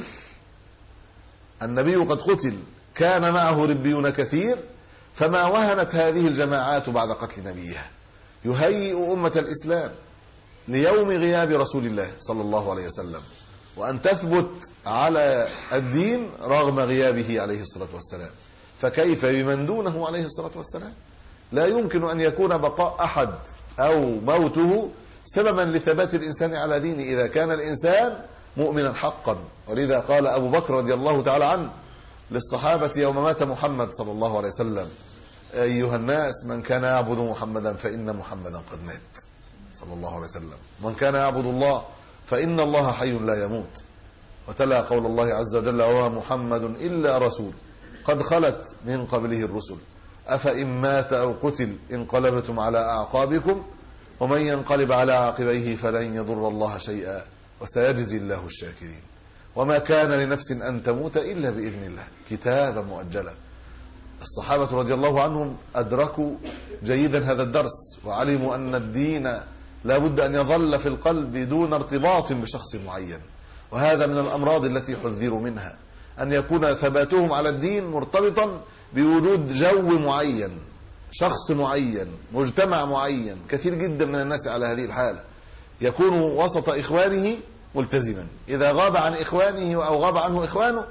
النبي قد قتل كان معه ربيون كثير فما وهنت هذه الجماعات بعد قتل نبيها، يهيئ أمة الإسلام ليوم غياب رسول الله صلى الله عليه وسلم، وأن تثبت على الدين رغم غيابه عليه الصلاة والسلام. فكيف بمن دونه عليه الصلاة والسلام؟ لا يمكن أن يكون بقاء أحد أو موته سببا لثبات الإنسان على دينه إذا كان الإنسان مؤمنا حقا. ولذا قال أبو بكر رضي الله تعالى عنه للصحابة يوم مات محمد صلى الله عليه وسلم: أيها الناس، من كان يعبد محمدا فإن محمدا قد مات صلى الله عليه وسلم، من كان يعبد الله فإن الله حي لا يموت. وتلا قول الله عز وجل: وما محمد إلا رسول قد خلت من قبله الرسل أفإن مات أو قتل انقلبتم على أعقابكم ومن ينقلب على عقبيه فلن يضر الله شيئا وسيجزي الله الشاكرين. وما كان لنفس أن تموت إلا بإذن الله كتابا مؤجلا. الصحابة رضي الله عنهم أدركوا جيدا هذا الدرس، وعلموا أن الدين لا بد أن يظل في القلب دون ارتباط بشخص معين، وهذا من الأمراض التي حذروا منها، أن يكون ثباتهم على الدين مرتبطا بوجود جو معين، شخص معين، مجتمع معين. كثير جدا من الناس على هذه الحالة، يكون وسط إخوانه ملتزما، إذا غاب عن إخوانه أو غاب عنه إخوانه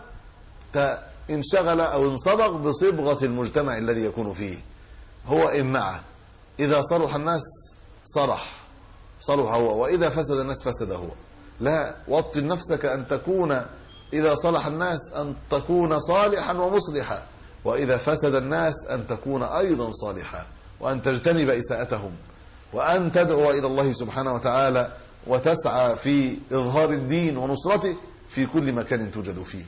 انشغل أو انصبغ بصبغة المجتمع الذي يكون فيه، هو إن معه. إذا صلح الناس صلح صلح هو، وإذا فسد الناس فسد هو. لا، وطن نفسك أن تكون إذا صلح الناس أن تكون صالحا ومصلحا، وإذا فسد الناس أن تكون أيضا صالحا، وأن تجتنب إساءتهم، وأن تدعو إلى الله سبحانه وتعالى وتسعى في إظهار الدين ونصرته في كل مكان توجد فيه.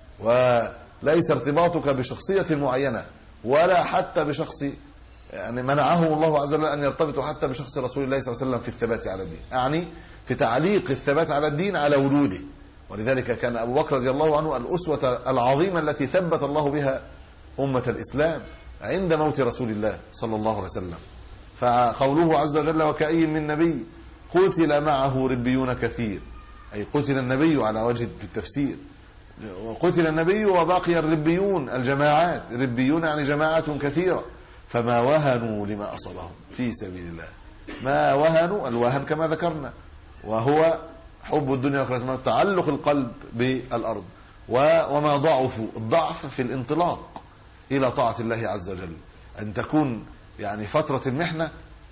وليس ارتباطك بشخصية معينة ولا حتى بشخص، يعني منعه الله عز وجل أن يرتبط حتى بشخص رسول الله صلى الله عليه وسلم في الثبات على الدين، يعني في تعليق الثبات على الدين على وجوده. ولذلك كان أبو بكر رضي الله عنه الأسوة العظيمة التي ثبت الله بها أمة الإسلام عند موت رسول الله صلى الله عليه وسلم. فقوله عز وجل: وكأي من نبي قتل معه ربيون كثير، أي قتل النبي على وجه في التفسير، وقتل النبي وباقي الربيون الجماعات، ربيون يعني جماعات كثيرة، فما وهنوا لما أصابهم في سبيل الله. ما وهنوا، الوهن كما ذكرنا وهو حب الدنيا وكرة تعلق القلب بالأرض، وما ضعفوا، الضعف في الانطلاق إلى طاعة الله عز وجل، أن تكون يعني فترة المحنة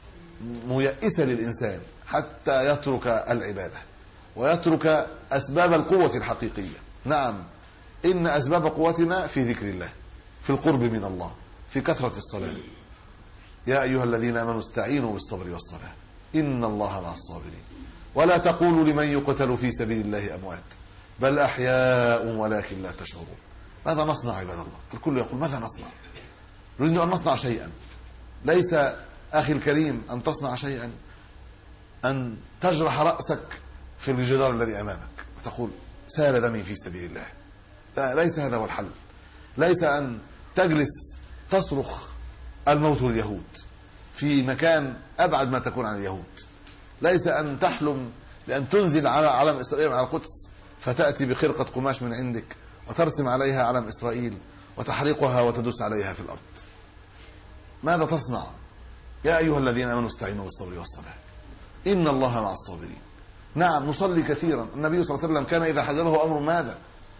ميئسة للإنسان حتى يترك العبادة ويترك أسباب القوة الحقيقية. نعم، إن أسباب قوتنا في ذكر الله، في القرب من الله، في كثرة الصلاة. يا أيها الذين آمنوا استعينوا بالصبر والصلاة إن الله مع الصابرين ولا تقولوا لمن يقتل في سبيل الله أموات بل أحياء ولكن لا تشعرون. ماذا نصنع عباد الله؟ الكل يقول ماذا نصنع؟ نريد أن نصنع شيئا. ليس أخي الكريم أن تصنع شيئا أن تجرح رأسك في الجدار الذي أمامك وتقول سال دمي في سبيل الله. لا، ليس هذا هو الحل. ليس أن تجلس تصرخ الموت لليهود في مكان أبعد ما تكون عن اليهود. ليس أن تحلم بأن تنزل على علم إسرائيل على القدس فتأتي بخرقة قماش من عندك وترسم عليها علم إسرائيل وتحرقها وتدوس عليها في الأرض. ماذا تصنع؟ يا أيها الذين آمنوا استعينوا بالصبر والصلاة إن الله مع الصابرين. نعم نصلي كثيرا. النبي صلى الله عليه وسلم كان إذا حزبه أمر ماذا؟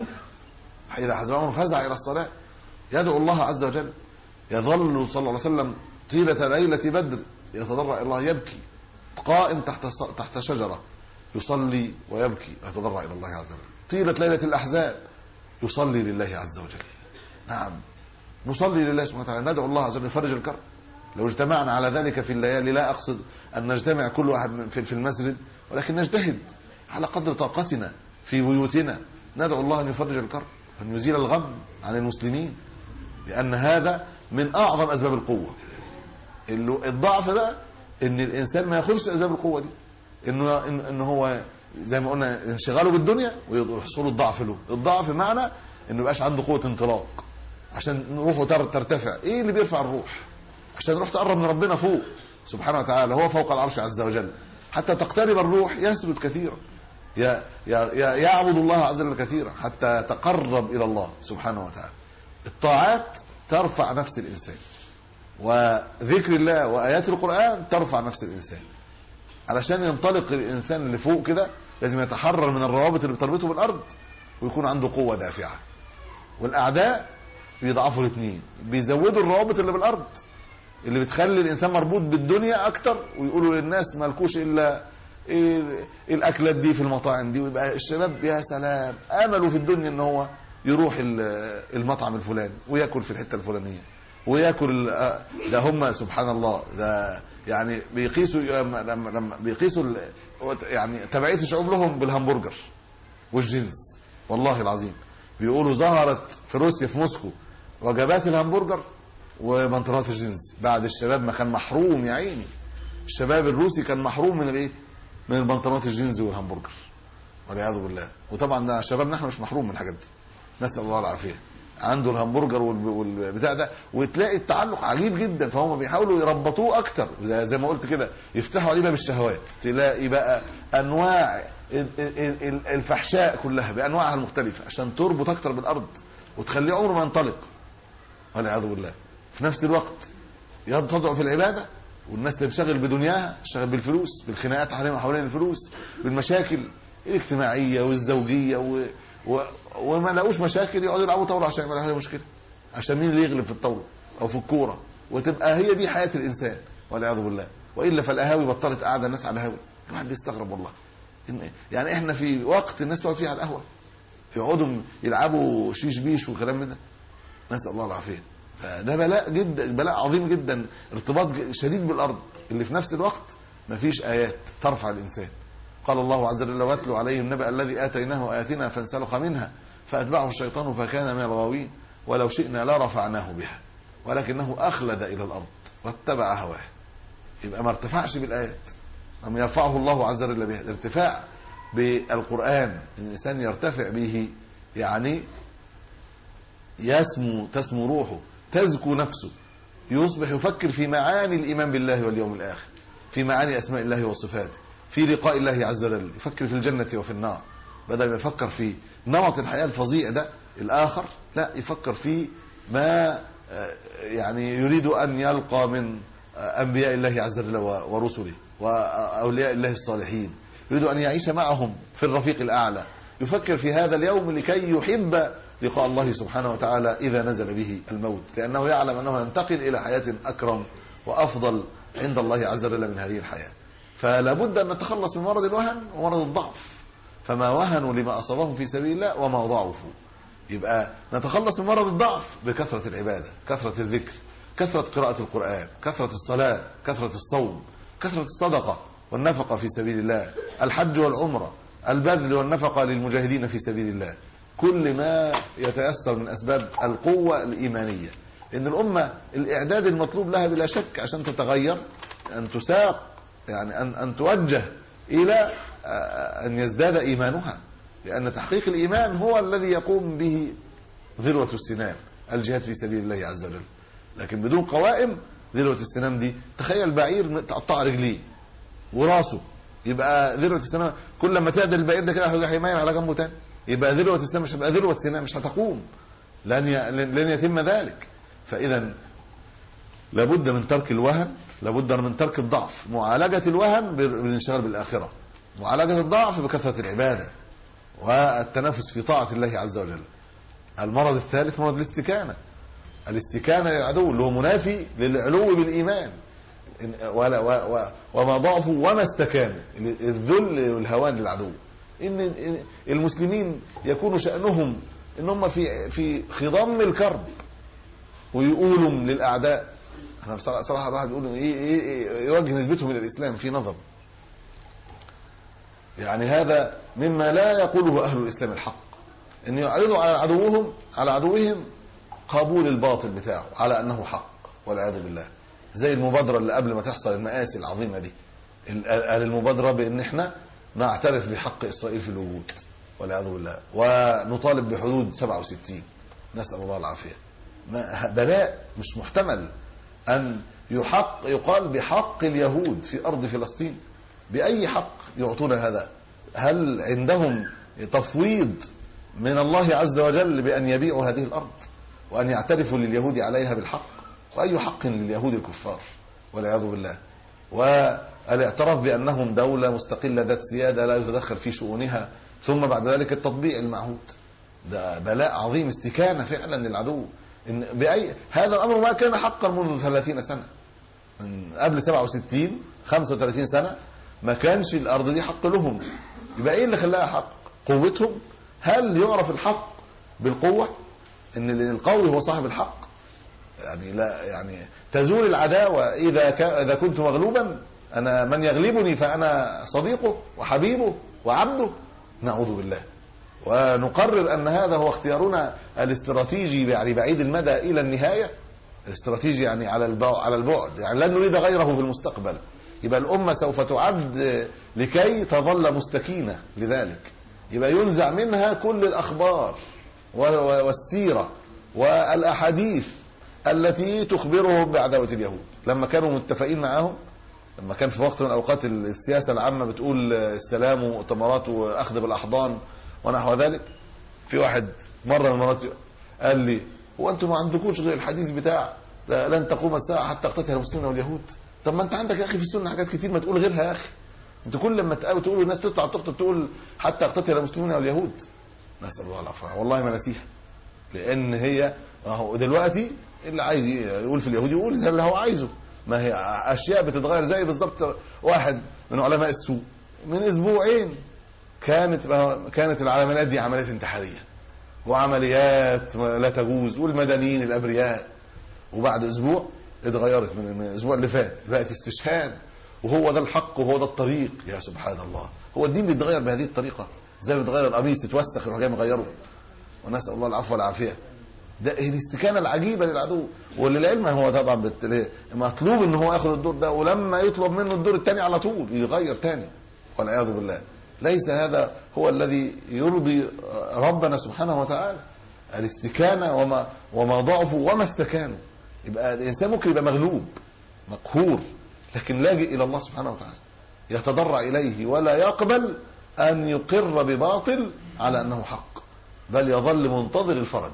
إذا حزبه أمر فزع إلى الصلاة، يدعو الله عز وجل. يظل صلى الله عليه وسلم طيلة ليلة بدر يتضرع إلى الله، يبكي قائم تحت تحت شجرة يصلي ويبكي ويتضرع إلى الله عز وجل. طيلة ليلة الأحزاب يصلي لله عز وجل. نعم نصلي لله سبحانه وتعالى، ندعو الله عز وجل يفرج الكرب. لو اجتمعنا على ذلك في الليالي، لا أقصد أن نجتمع كل واحد في المسجد، ولكن نجتهد على قدر طاقتنا في بيوتنا، ندعو الله أن يفرج الكرب، أن يزيل الغم عن المسلمين، لأن هذا من أعظم أسباب القوة. الضعف بقى إن الإنسان ما ياخذش أسباب القوة دي، إنه إن هو زي ما قلنا انشغاله بالدنيا ويحصل الضعف له. الضعف معنى إنه يبقاش عنده قوة انطلاق عشان روحه ترتفع. إيه اللي بيرفع الروح؟ عشان روح تقرب من ربنا فوق سبحانه وتعالى، هو فوق العرش عز وجل. حتى تقترب الروح يسجد كثيرا، يعبد الله عز وجل كثيرا حتى تقرب إلى الله سبحانه وتعالى. الطاعات ترفع نفس الإنسان، وذكر الله وآيات القرآن ترفع نفس الإنسان. علشان ينطلق الإنسان اللي فوق كده لازم يتحرر من الروابط اللي بتربطه بالأرض ويكون عنده قوة دافعة. والأعداء بيضعفوا الاثنين، بيزودوا الروابط اللي بالأرض اللي بتخلي الإنسان مربوط بالدنيا أكتر، ويقولوا للناس مالكوش إلا إيه الأكلات دي في المطاعم دي، ويبقى الشباب يا سلام آملوا في الدنيا إن هو يروح المطعم الفلاني ويأكل في الحتة الفلانية ويأكل. ده هم سبحان الله ده يعني بيقيسوا لما لما بيقيسوا يعني تبعية الشعوب لهم بالهمبرجر والجنس. والله العظيم بيقولوا ظهرت في روسيا في موسكو وجبات الهمبرجر وبنطلونات الجنس بعد الشباب ما كان محروم. يا عيني الشباب الروسي كان محروم من الايه؟ من البنطلونات الجينز والهمبرجر والعياذ بالله. وطبعا ده شبابنا احنا مش محروم من الحاجات دي، نسال الله العافيه. عنده الهمبرجر والبتاع ده، وتلاقي التعلق عجيب جدا، فهم بيحاولوا يربطوه اكتر زي ما قلت كده، يفتحوا عليه باب الشهوات. تلاقي بقى انواع الفحشاء كلها بانواعها المختلفه عشان تربط اكتر بالارض وتخليه عمره ما ينطلق والعياذ بالله. في نفس الوقت يضطدع في العباده والناس تنشغل بدنياها، تشتغل بالفلوس، بالخناقات حوالين الفلوس، بالمشاكل الاجتماعيه والزوجيه و... و... وما لاقوش مشاكل يقعدوا يلعبوا طاوله عشان يعملوا عليها مشكله، عشان مين اللي يغلب في الطاوله او في الكوره، وتبقى هي دي حياه الانسان والعياذ بالله. والا فالقهاوي بطلت قاعده الناس على القهاوي. الواحد بيستغرب والله، يعني احنا في وقت الناس تقعد فيه على القهوه يقعدوا يلعبوا شيش بيش وكلام من ده، نسال الله العافيه. فده بلاء جدا، بلاء عظيم جدا، ارتباط شديد بالارض اللي في نفس الوقت مفيش ايات ترفع الانسان. قال الله عز وجل: واتلو عليهم نبأ الذي اتيناه اياتنا فانسلخ منها فاتبعه الشيطان فكان من الغاوين ولو شئنا لرفعناه بها ولكنه اخلد الى الارض واتبع هواه. يبقى ما ارتفعش بالايات، لم يرفعه الله عز وجل بها. الارتفاع بالقران الانسان يرتفع به، يعني يسمو تسمو روحه، تزكو نفسه، يصبح يفكر في معاني الإيمان بالله واليوم الآخر، في معاني أسماء الله وصفاته، في لقاء الله عز وجل، يفكر في الجنة وفي النار، بدل ما يفكر في نمط الحياة الفظيع ده الآخر، لا يفكر في ما يعني يريد أن يلقى من أنبياء الله عز وجل ورسله وأولياء الله الصالحين، يريد أن يعيش معهم في الرفيق الأعلى، يفكر في هذا اليوم لكي يحب لقاء الله سبحانه وتعالى إذا نزل به الموت، لأنه يعلم أنه ينتقل إلى حياة أكرم وأفضل عند الله عز وجل من هذه الحياة. فلا بد أن نتخلص من مرض الوهن ومرض الضعف، فما وهنوا لما أصابهم في سبيل الله وما ضعفوا. يبقى نتخلص من مرض الضعف بكثرة العبادة، كثرة الذكر، كثرة قراءة القرآن، كثرة الصلاة، كثرة الصوم، كثرة الصدقة والنفقة في سبيل الله، الحج والعمرة، البذل والنفقة للمجاهدين في سبيل الله، كل ما يتيسر من أسباب القوة الإيمانية. لأن الأمة الإعداد المطلوب لها بلا شك عشان تتغير أن تساق، يعني أن, أن توجه إلى أن يزداد إيمانها، لأن تحقيق الإيمان هو الذي يقوم به ذروة السنام، الجهاد في سبيل الله عز وجل. لكن بدون قوائم ذروة السنام دي، تخيل بعير تقطع رجليه وراسه، يبقى ذروة السنام كل ما تعدل البعير ده كده هيميل على جنبه تاني، يبقى ذروة السنام مش هتبقى ذروة سنام، مش هتقوم، لن ي... لن يتم ذلك. فإذا لابد من ترك الوهن، لابد من ترك الضعف. معالجة الوهن بالانشغال بالآخرة، معالجة الضعف بكثرة العبادة والتنافس في طاعة الله عز وجل. المرض الثالث مرض الاستكانة، الاستكانة للعدو اللي هو منافي للعلو بالإيمان. وما ضعفوا وما استكانوا، الذل والهوان للعدو. إن المسلمين يكون شأنهم إن هم في في خضم الكرب ويقولوا للأعداء. أنا بصراحة الواحد يقول إيه إيه يوجه نسبتهم إلى الإسلام في نظر، يعني هذا مما لا يقوله أهل الإسلام الحق، إن يعرضوا على عدوهم على عدوهم قبول الباطل بتاعه على أنه حق والعياذ بالله. زي المبادرة اللي قبل ما تحصل المآسي العظيمة دي، المبادرة بأن احنا نعترف بحق إسرائيل في الوجود والعياذ بالله، ونطالب بحدود سبعة وستين، نسأل الله العافية. بلاء مش محتمل أن يحق يقال بحق اليهود في أرض فلسطين. بأي حق يعطون هذا؟ هل عندهم تفويض من الله عز وجل بأن يبيعوا هذه الأرض وأن يعترفوا لليهود عليها بالحق؟ وأي حق لليهود الكفار والعياذ بالله؟ والاعتراف بأنهم دولة مستقلة ذات سيادة لا يتدخل في شؤونها، ثم بعد ذلك التطبيع المعهود. ده بلاء عظيم، استكانة فعلا للعدو. إن بأي هذا الأمر ما كان حقا منذ ثلاثين سنة، من قبل سبعة وستين خمسة وثلاثين سنة ما كانش الأرض دي حق لهم. يبقى إيه اللي خلاها حق؟ قوتهم. هل يعرف الحق بالقوة؟ إن القوي هو صاحب الحق؟ يعني لا، يعني تزول العداوة إذا ك... إذا كنت مغلوبا. أنا من يغلبني فأنا صديقه وحبيبه وعبده. نعوذ بالله. ونقرر أن هذا هو اختيارنا الاستراتيجي يعني بعيد المدى إلى النهاية. الاستراتيجي يعني على البعد، على البعد يعني لن نريد غيره في المستقبل. يبقى الأمة سوف تعد لكي تظل مستكينة، لذلك يبقى ينزع منها كل الأخبار والسيرة والأحاديث التي تخبرهم بعداوة اليهود. لما كانوا متفقين معهم، لما كان في وقت من أوقات السياسة العامة بتقول السلام ومؤتمرات وأخذ بالأحضان ونحو ذلك، في واحد مرة من المرات قال لي: هو أنتم ما عندكوش غير الحديث بتاع لن تقوم الساعة حتى اقتتل المسلمين واليهود؟ طب ما أنت عندك يا أخي في السنة حاجات كتير، ما تقول غيرها يا أخي. أنت كل لما تقول الناس تطلع تخطب تقول حتى اقتتل المسلمين واليهود. نسأل الله العافية، والله ما نسيها. لأن هي اهو دلوقتي اللي عايز يقول في اليهود يقول زي اللي هو عايزه. ما هي أشياء بتتغير. زي بالضبط واحد من علماء السوء من أسبوعين كانت كانت العمليات دي عمليات انتحارية وعمليات لا تجوز والمدنيين الأبرياء، وبعد أسبوع اتغيرت من الأسبوع اللي فات بقت استشهاد، وهو ده الحق وهو ده الطريق. يا سبحان الله، هو الدين بيتغير بهذه الطريقة؟ زي ما بيتغير القميص تتوسخ يروح جاي مغيره، ونسأل الله العفو والعافية. ده الاستكانة العجيبة للعدو. وللعلم هو طبعا مطلوب ان هو ياخد الدور ده، ولما يطلب منه الدور الثاني على طول يغير ثاني والعياذ بالله. ليس هذا هو الذي يرضي ربنا سبحانه وتعالى. الاستكانة وما وما ضعفوا وما استكانوا. يبقى الإنسان ممكن يبقى مغلوب مقهور، لكن لاجئ إلى الله سبحانه وتعالى، يتضرع إليه ولا يقبل أن يقر بباطل على أنه حق، بل يظل منتظر الفرج.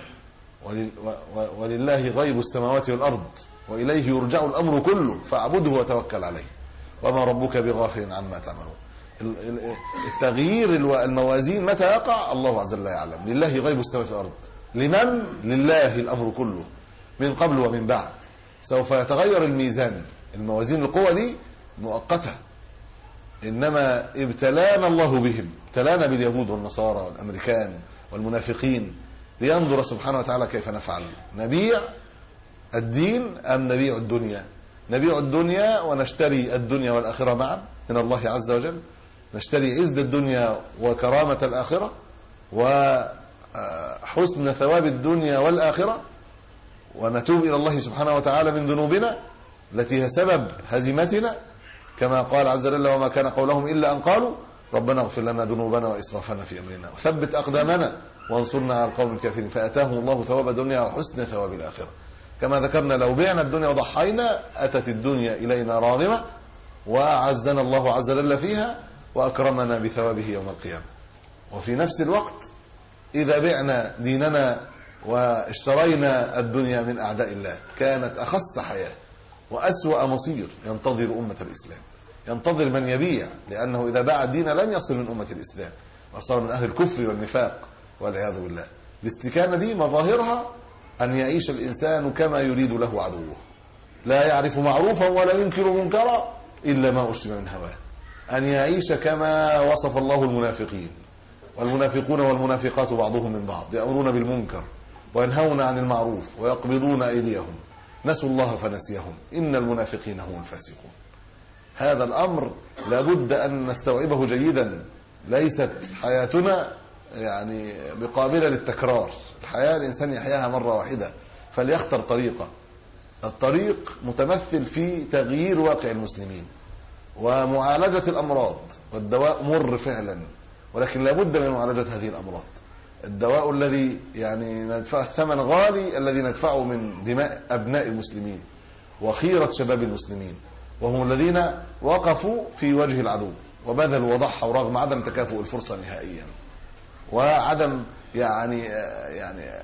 ولله غيب السماوات والأرض وإليه يرجع الأمر كله فاعبده وتوكل عليه وما ربك بغافل عما تعملون. التغيير الموازين متى يقع الله عز وجل يعلم. لله غيب السماوات والأرض. لمن؟ لله الأمر كله من قبل ومن بعد. سوف يتغير الميزان. الموازين القوة دي مؤقتة، إنما ابتلانا الله بهم، ابتلانا باليهود والنصارى والأمريكان والمنافقين لينظر سبحانه وتعالى كيف نفعل. نبيع الدين أم نبيع الدنيا؟ نبيع الدنيا ونشتري الدنيا والآخرة معا من الله عز وجل. نشتري عز الدنيا وكرامة الآخرة وحسن ثواب الدنيا والآخرة، ونتوب إلى الله سبحانه وتعالى من ذنوبنا التي هي سبب هزيمتنا، كما قال عز وجل: وما كان قولهم إلا أن قالوا ربنا اغفر لنا ذنوبنا وإسرافنا في أمرنا وثبت أقدامنا وانصرنا على القوم الكافرين. فأتاهم الله ثواب الدنيا وحسن ثواب الآخرة. كما ذكرنا لو بعنا الدنيا وضحينا أتت الدنيا إلينا راغمة، وعزنا الله عز وجل فيها وأكرمنا بثوابه يوم القيامة. وفي نفس الوقت إذا بعنا ديننا واشترينا الدنيا من أعداء الله. كانت أخس حياة وأسوأ مصير ينتظر أمة الإسلام، ينتظر من يبيع، لأنه إذا باع الدين لن يصل من أمة الإسلام وصار من أهل الكفر والنفاق والعياذ بالله. الاستكانة دي مظاهرها أن يعيش الإنسان كما يريد له عدوه، لا يعرف معروفا ولا ينكر منكرا إلا ما أشرب من هواه، أن يعيش كما وصف الله المنافقين. والمنافقون والمنافقات بعضهم من بعض يأمرون بالمنكر وينهون عن المعروف ويقبضون أيديهم نسوا الله فنسيهم إن المنافقين هم الفاسقون. هذا الأمر لابد أن نستوعبه جيدا. ليست حياتنا يعني بقابلة للتكرار، الحياة الإنسان يحياها مرة واحدة، فليختر طريقة. الطريق متمثل في تغيير واقع المسلمين ومعالجة الأمراض، والدواء مر فعلا، ولكن لابد من معالجة هذه الأمراض. الدواء الذي يعني ندفع الثمن غالي الذي ندفعه من دماء أبناء المسلمين وخيرة شباب المسلمين، وهم الذين وقفوا في وجه العدو وبذلوا وضحوا رغم عدم تكافؤ الفرصة نهائيا، وعدم يعني يعني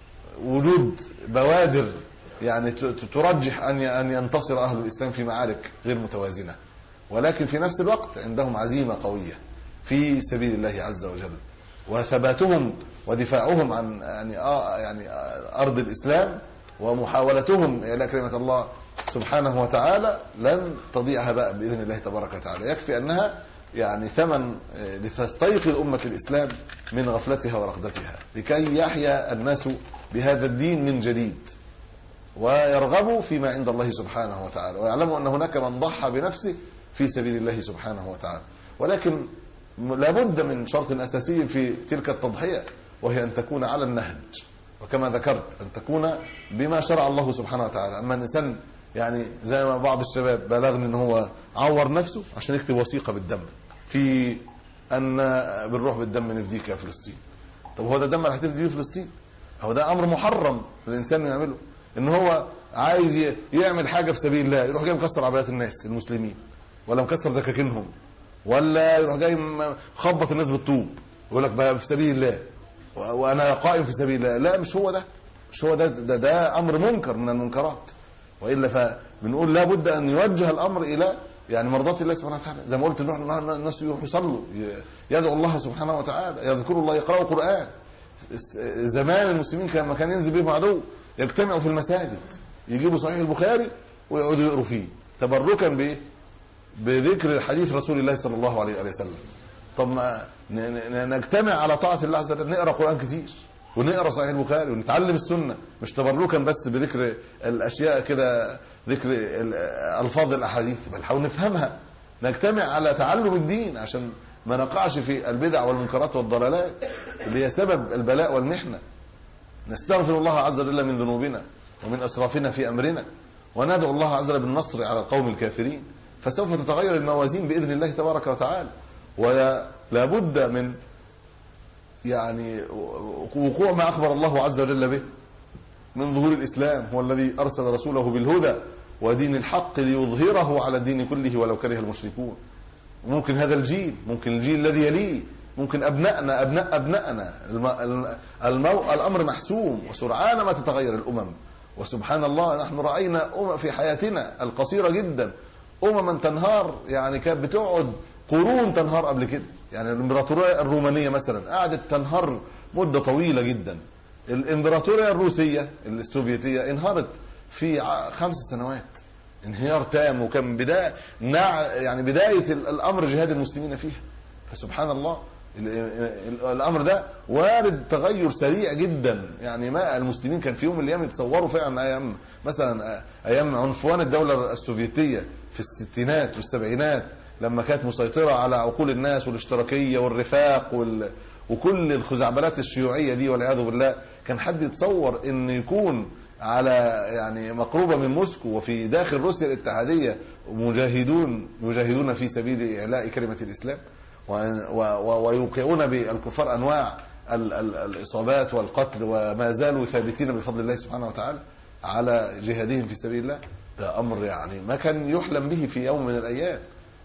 وجود بوادر يعني ترجح أن أن ينتصر أهل الإسلام في معارك غير متوازنة، ولكن في نفس الوقت عندهم عزيمة قوية في سبيل الله عز وجل، وثباتهم ودفاعهم عن يعني آه يعني أرض الإسلام ومحاولتهم إلى كلمة الله سبحانه وتعالى لن تضيع هباء بإذن الله تبارك وتعالى. يكفي أنها يعني ثمن لتستيقظ أمة الإسلام من غفلتها ورغدتها، لكي يحيا الناس بهذا الدين من جديد ويرغبوا فيما عند الله سبحانه وتعالى، ويعلموا أن هناك من ضحى بنفسه في سبيل الله سبحانه وتعالى. ولكن لابد من شرط أساسي في تلك التضحية، وهي أن تكون على النهج، وكما ذكرت أن تكون بما شرع الله سبحانه وتعالى. أما الإنسان يعني زي ما بعض الشباب بلغني أنه هو عور نفسه عشان يكتب وثيقة بالدم في أن بنروح بالدم نفديك يا فلسطين. طب هو ده دم اللي هتفديه فلسطين؟ هو ده أمر محرم الإنسان يعمله، إن هو عايز يعمل حاجة في سبيل الله يروح جاي مكسر عبايات الناس المسلمين، ولا مكسر دكاكينهم، ولا يروح جاي خبط الناس بالطوب ويقول لك بقى في سبيل الله وانا قائم في سبيل الله. لا، مش هو ده، مش هو ده ده, ده امر منكر من المنكرات. والا فبنقول لا بد ان يوجه الامر الى يعني مرضات الله سبحانه وتعالى. زي ما قلت الناس يصلوا يدعوا الله سبحانه وتعالى، يذكروا الله، يقرأوا قرآن. زمان المسلمين لما كان ينزل بهم عدو يجتمعوا في المساجد، يجيبوا صحيح البخاري ويقعدوا يقروا فيه تبركا بايه؟ بذكر حديث رسول الله صلى الله عليه وسلم. طب ما نجتمع على طاعة الله عز وجل، نقرأ قرآن كتير ونقرأ صحيح البخاري ونتعلم السنة، مش تبركا بس بذكر الأشياء كده، ذكر ألفاظ الأحاديث، بل نحاول نفهمها. نجتمع على تعلم الدين عشان ما نقعش في البدع والمنكرات والضلالات اللي هي سبب البلاء والمحنة. نستغفر الله عز وجل من ذنوبنا ومن أسرافنا في أمرنا، وندعو الله عز وجل بالنصر على القوم الكافرين، فسوف تتغير الموازين بإذن الله تبارك وتعالى. ولا بد من يعني وقوع ما أخبر الله عز وجل به من ظهور الإسلام، هو الذي أرسل رسوله بالهدى ودين الحق ليظهره على الدين كله ولو كره المشركون. ممكن هذا الجيل، ممكن الجيل الذي يليه، ممكن أبنائنا أبناء أبنائنا. المو... الأمر محسوم، وسرعان ما تتغير الأمم. وسبحان الله نحن رأينا أمم في حياتنا القصيرة جدا أمما تنهار، يعني كانت بتقعد قرون تنهار قبل كده. يعني الإمبراطورية الرومانية مثلا قعدت تنهار مدة طويلة جدا. الإمبراطورية الروسية السوفيتية انهارت في خمس سنوات انهيار تام، وكان بداية يعني بداية الأمر جهاد المسلمين فيها. فسبحان الله الأمر ده وارد تغير سريع جدا. يعني ما المسلمين كان في يوم من الأيام يتصوروا فعلا أيام مثلا أيام عنفوان الدولة السوفيتية في الستينات والسبعينات، لما كانت مسيطرة على عقول الناس والاشتراكية والرفاق وال... وكل الخزعبلات الشيوعية دي والعياذ بالله، كان حد يتصور ان يكون على يعني مقروبة من موسكو وفي داخل روسيا الاتحادية مجاهدون يجاهدون في سبيل إعلاء كلمة الإسلام و... و... ويوقعون بالكفار أنواع ال... ال... الإصابات والقتل، وما زالوا ثابتين بفضل الله سبحانه وتعالى على جهادهم في سبيل الله. ده أمر يعني ما كان يحلم به في يوم من الأيام.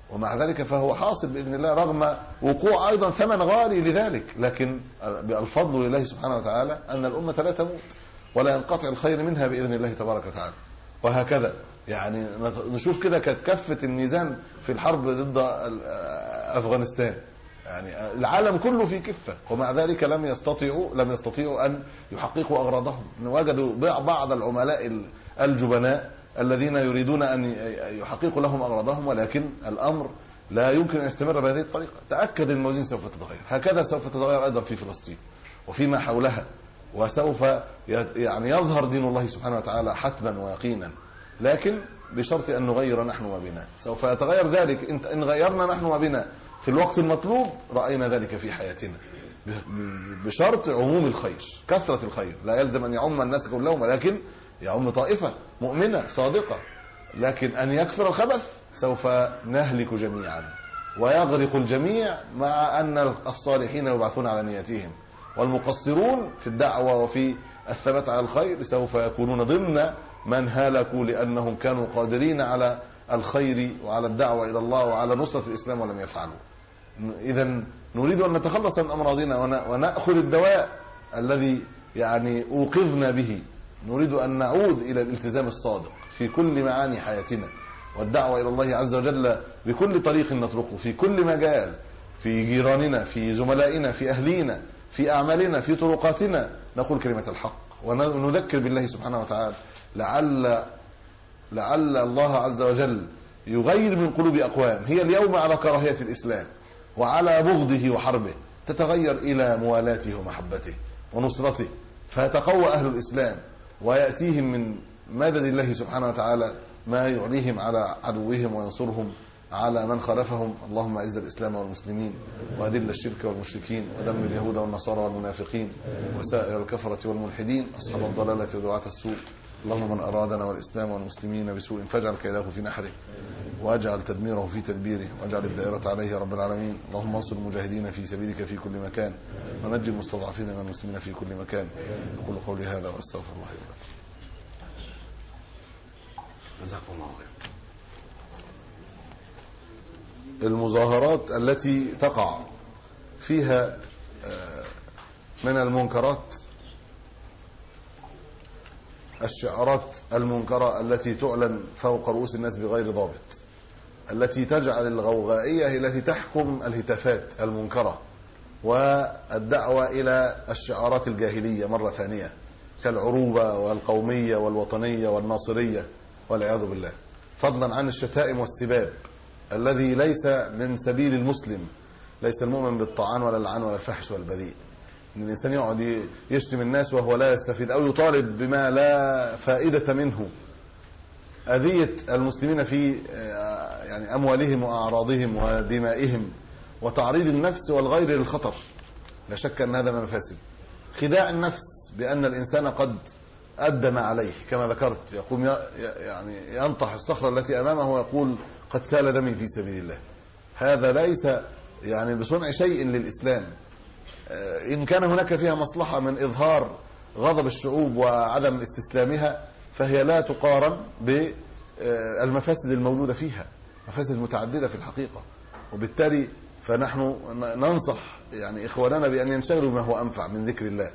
ومع ذلك فهو حاصل بإذن الله رغم وقوع أيضا ثمن غالي لذلك، لكن الفضل لله سبحانه وتعالى أن الأمة لا تموت ولا ينقطع الخير منها بإذن الله تبارك وتعالى. وهكذا يعني نشوف كده كانت كفة الميزان في الحرب ضد أفغانستان، يعني العالم كله في كفة، ومع ذلك لم يستطيعوا لم يستطيعوا أن يحققوا أغراضهم. وجدوا بعض العملاء الجبناء الذين يريدون أن يحققوا لهم أغراضهم، ولكن الأمر لا يمكن أن يستمر بهذه الطريقة. تأكد الموازين سوف تتغير، هكذا سوف تتغير أيضا في فلسطين وفيما حولها، وسوف يعني يظهر دين الله سبحانه وتعالى حتما ويقينا، لكن بشرط أن نغير نحن وبنا. سوف يتغير ذلك إن غيرنا نحن وبنا في الوقت المطلوب، رأينا ذلك في حياتنا، بشرط عموم الخير، كثرة الخير. لا يلزم أن يعم الناس كلهم، ولكن يعم طائفة مؤمنة صادقة. لكن أن يكثر الخبث سوف نهلك جميعا ويغرق الجميع، مع أن الصالحين يبعثون على نياتهم، والمقصرون في الدعوة وفي الثبات على الخير سوف يكونون ضمن من هلكوا لأنهم كانوا قادرين على الخير وعلى الدعوة إلى الله وعلى نصرة الإسلام ولم يفعلوا. إذن نريد أن نتخلص من أمراضنا ونأخذ الدواء الذي يعني أوقظنا به. نريد أن نعود إلى الالتزام الصادق في كل معاني حياتنا، والدعوة إلى الله عز وجل بكل طريق نطرقه، في كل مجال، في جيراننا، في زملائنا، في أهلينا، في أعمالنا، في طرقاتنا، نقول كلمة الحق ونذكر بالله سبحانه وتعالى، لعل لعل الله عز وجل يغير من قلوب أقوام هي اليوم على كراهية الإسلام وعلى بغضه وحربه، تتغير إلى موالاته ومحبته ونصرته، فيتقوى أهل الإسلام ويأتيهم من مدد الله سبحانه وتعالى ما يعليهم على عدوهم وينصرهم على من خالفهم. اللهم اعز الإسلام والمسلمين، وأذل الشرك والمشركين، ودمر اليهود والنصارى والمنافقين وسائر الكفرة والملحدين أصحاب الضلالة ودعاة السوء. اللهم من أرادنا والإسلام والمسلمين بسوء فاجعل كيده في نحره، واجعل تدميره في تدبيره، واجعل الدائرة عليه يا رب العالمين. اللهم انصر المجاهدين في سبيلك في كل مكان، ونجي المستضعفين من المسلمين في كل مكان. أقول قولي هذا وأستغفر الله لي ولكم. جزاكم الله خير. المظاهرات التي تقع فيها من المنكرات الشعارات المنكرة التي تعلن فوق رؤوس الناس بغير ضابط، التي تجعل الغوغائية هي التي تحكم الهتافات المنكرة، والدعوة إلى الشعارات الجاهلية مرة ثانية كالعروبة والقومية والوطنية والناصرية والعياذ بالله، فضلا عن الشتائم والسباب الذي ليس من سبيل المسلم. ليس المؤمن بالطعان ولا اللعان ولا الفحش والبذيء، ان الانسان يقعد يشتم الناس وهو لا يستفيد او يطالب بما لا فائدة منه. اذية المسلمين في يعني اموالهم واعراضهم ودمائهم، وتعريض النفس والغير للخطر، لا شك ان هذا من المفاسد. خداع النفس بان الانسان قد ادى ما عليه كما ذكرت، يقوم يعني ينطح الصخرة التي امامه ويقول قد سال دمي في سبيل الله. هذا ليس يعني بصنع شيء للإسلام. إن كان هناك فيها مصلحة من إظهار غضب الشعوب وعدم استسلامها، فهي لا تقارن بالمفاسد الموجودة فيها، مفاسد متعددة في الحقيقة. وبالتالي فنحن ننصح يعني إخواننا بأن ينشغلوا بما هو أنفع من ذكر الله،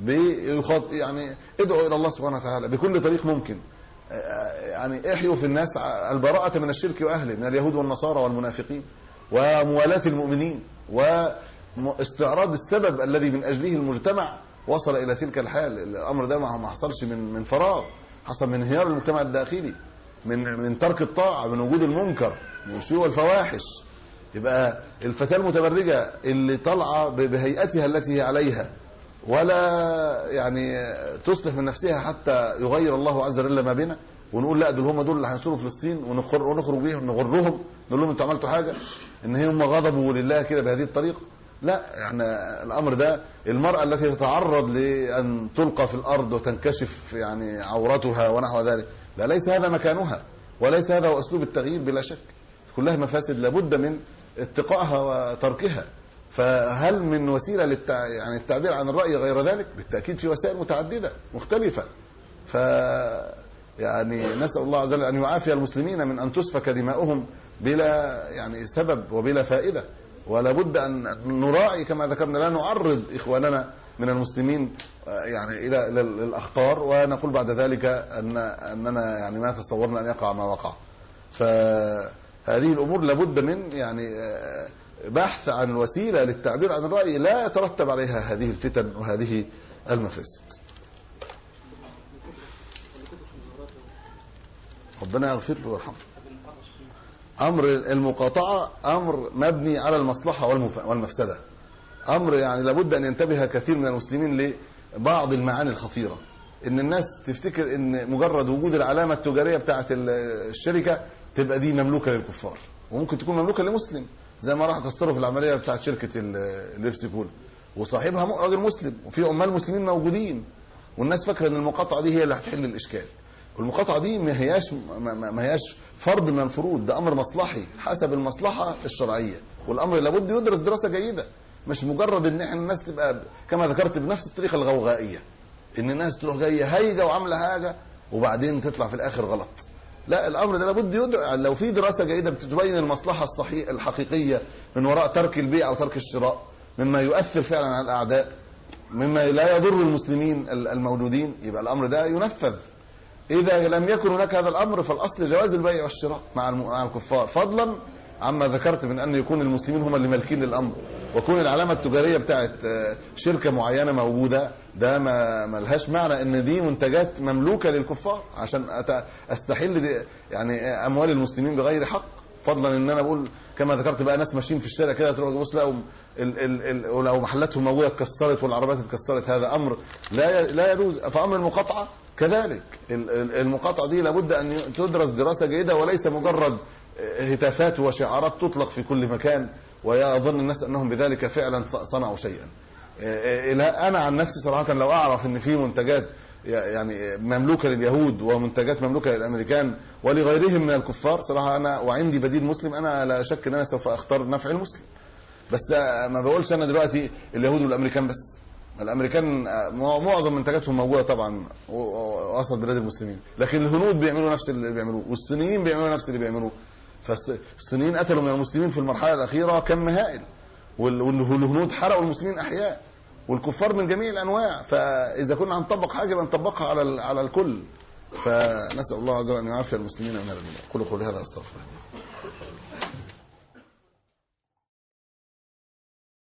يعني ادعوا إلى الله سبحانه وتعالى بكل طريق ممكن. يعني احيوا في الناس البراءة من الشرك وأهله من اليهود والنصارى والمنافقين، وموالاة المؤمنين، واستعراض السبب الذي من أجله المجتمع وصل إلى تلك الحال. الأمر ده ما حصلش من من فراغ، حصل من انهيار المجتمع الداخلي، من من ترك الطاعة، من وجود المنكر، من شيوع الفواحش. يبقى الفتاة المتبرجة اللي طالعة بهيئتها التي هي عليها ولا يعني تصلح من نفسها حتى يغير الله عز وجل ما بنا، ونقول لا دول هم دول اللي هينصروا فلسطين ونخرج بيهم نغرهم نقول لهم انتوا عملتوا حاجه، ان هم غضبوا لله كده بهذه الطريقه. لا، يعني الامر ده المراه التي تتعرض لان تلقى في الارض وتنكشف يعني عورتها ونحو ذلك، لا، ليس هذا مكانها وليس هذا هو اسلوب التغيير بلا شك. كلها مفاسد لابد من اتقائها وتركها. فهل من وسيله للتع... يعني التعبير عن الراي غير ذلك؟ بالتاكيد في وسائل متعدده مختلفه. ف يعني نسأل الله عز وجل أن يعافي المسلمين من أن تسفك دماؤهم بلا يعني سبب وبلا فائدة. ولا بد أن نراعي كما ذكرنا، لا نعرض إخواننا من المسلمين يعني إلى الأخطار ونقول بعد ذلك أن أننا يعني ما تصورنا أن يقع ما وقع. فهذه الأمور لابد من يعني بحث عن وسيلة للتعبير عن الرأي لا يترتب عليها هذه الفتن وهذه المفاسد. ربنا يغفر له ويرحمه. أمر المقاطعة أمر مبني على المصلحة والمفسدة، أمر يعني لابد أن ينتبه كثير من المسلمين لبعض المعاني الخطيرة. إن الناس تفتكر إن مجرد وجود العلامة التجارية بتاعة الشركة تبقى دي مملوكة للكفار، وممكن تكون مملوكة لمسلم، زي ما راح كسروا في العملية بتاعة شركة اللبس كول وصاحبها راجل مسلم وفي عمال مسلمين موجودين، والناس فاكرة إن المقاطعة دي هي اللي هتحل الإشكال. والمقاطعة دي ما هياش ما هياش فرض من الفروض، ده أمر مصلحي حسب المصلحة الشرعية، والأمر لابد يدرس دراسة جيدة، مش مجرد إن احنا الناس تبقى كما ذكرت بنفس الطريقة الغوغائية، إن الناس تروح جاية هايجة وعاملة حاجة وبعدين تطلع في الآخر غلط. لا، الأمر ده لابد يدرس، لو في دراسة جيدة بتبين المصلحة الصحيح الحقيقية من وراء ترك البيع أو ترك الشراء مما يؤثر فعلا على الأعداء، مما لا يضر المسلمين الموجودين، يبقى الأمر ده ينفذ. إذا لم يكن هناك هذا الأمر فالأصل جواز البيع والشراء مع الكفار، فضلا عما ذكرت من أن يكون المسلمين هم اللي مالكين للأمر، وكون العلامة التجارية بتاعت شركة معينة موجودة، ده ما لهاش معنى ان دي منتجات مملوكة للكفار عشان استحل يعني أموال المسلمين بغير حق. فضلا ان انا بقول كما ذكرت بقى ناس ماشيين في الشارع كده تروح تبص لقوا ولو محلاتهم موجودة اتكسرت والعربيات اتكسرت، هذا أمر لا لا يجوز. فأمر المقاطعة كذلك، المقاطعة دي لابد أن تدرس دراسة جيدة وليس مجرد هتافات وشعارات تطلق في كل مكان ويظن الناس أنهم بذلك فعلا صنعوا شيئا. أنا عن نفسي صراحة لو أعرف أن في منتجات يعني مملوكة لليهود ومنتجات مملوكة للأمريكان ولغيرهم من الكفار، صراحة أنا وعندي بديل مسلم أنا لا شك أن أنا سوف أختار نفع المسلم. بس ما بقولش أنا دلوقتي اليهود والأمريكان بس، الأمريكان معظم منتجاتهم موجودة طبعا وسط بلاد المسلمين، لكن الهنود بيعملوا نفس اللي بيعملوه والصينيين بيعملوا نفس اللي بيعملوه. فالصينيين قتلوا من المسلمين في المرحلة الأخيرة كم هائل، والهنود حرقوا المسلمين أحياء، والكفار من جميع الأنواع. فإذا كنا هنطبق حاجة بنطبقها على على الكل. فنسأل الله عز وجل أن يعافي المسلمين من هذا. قولوا قولي هذا أستغفر الله.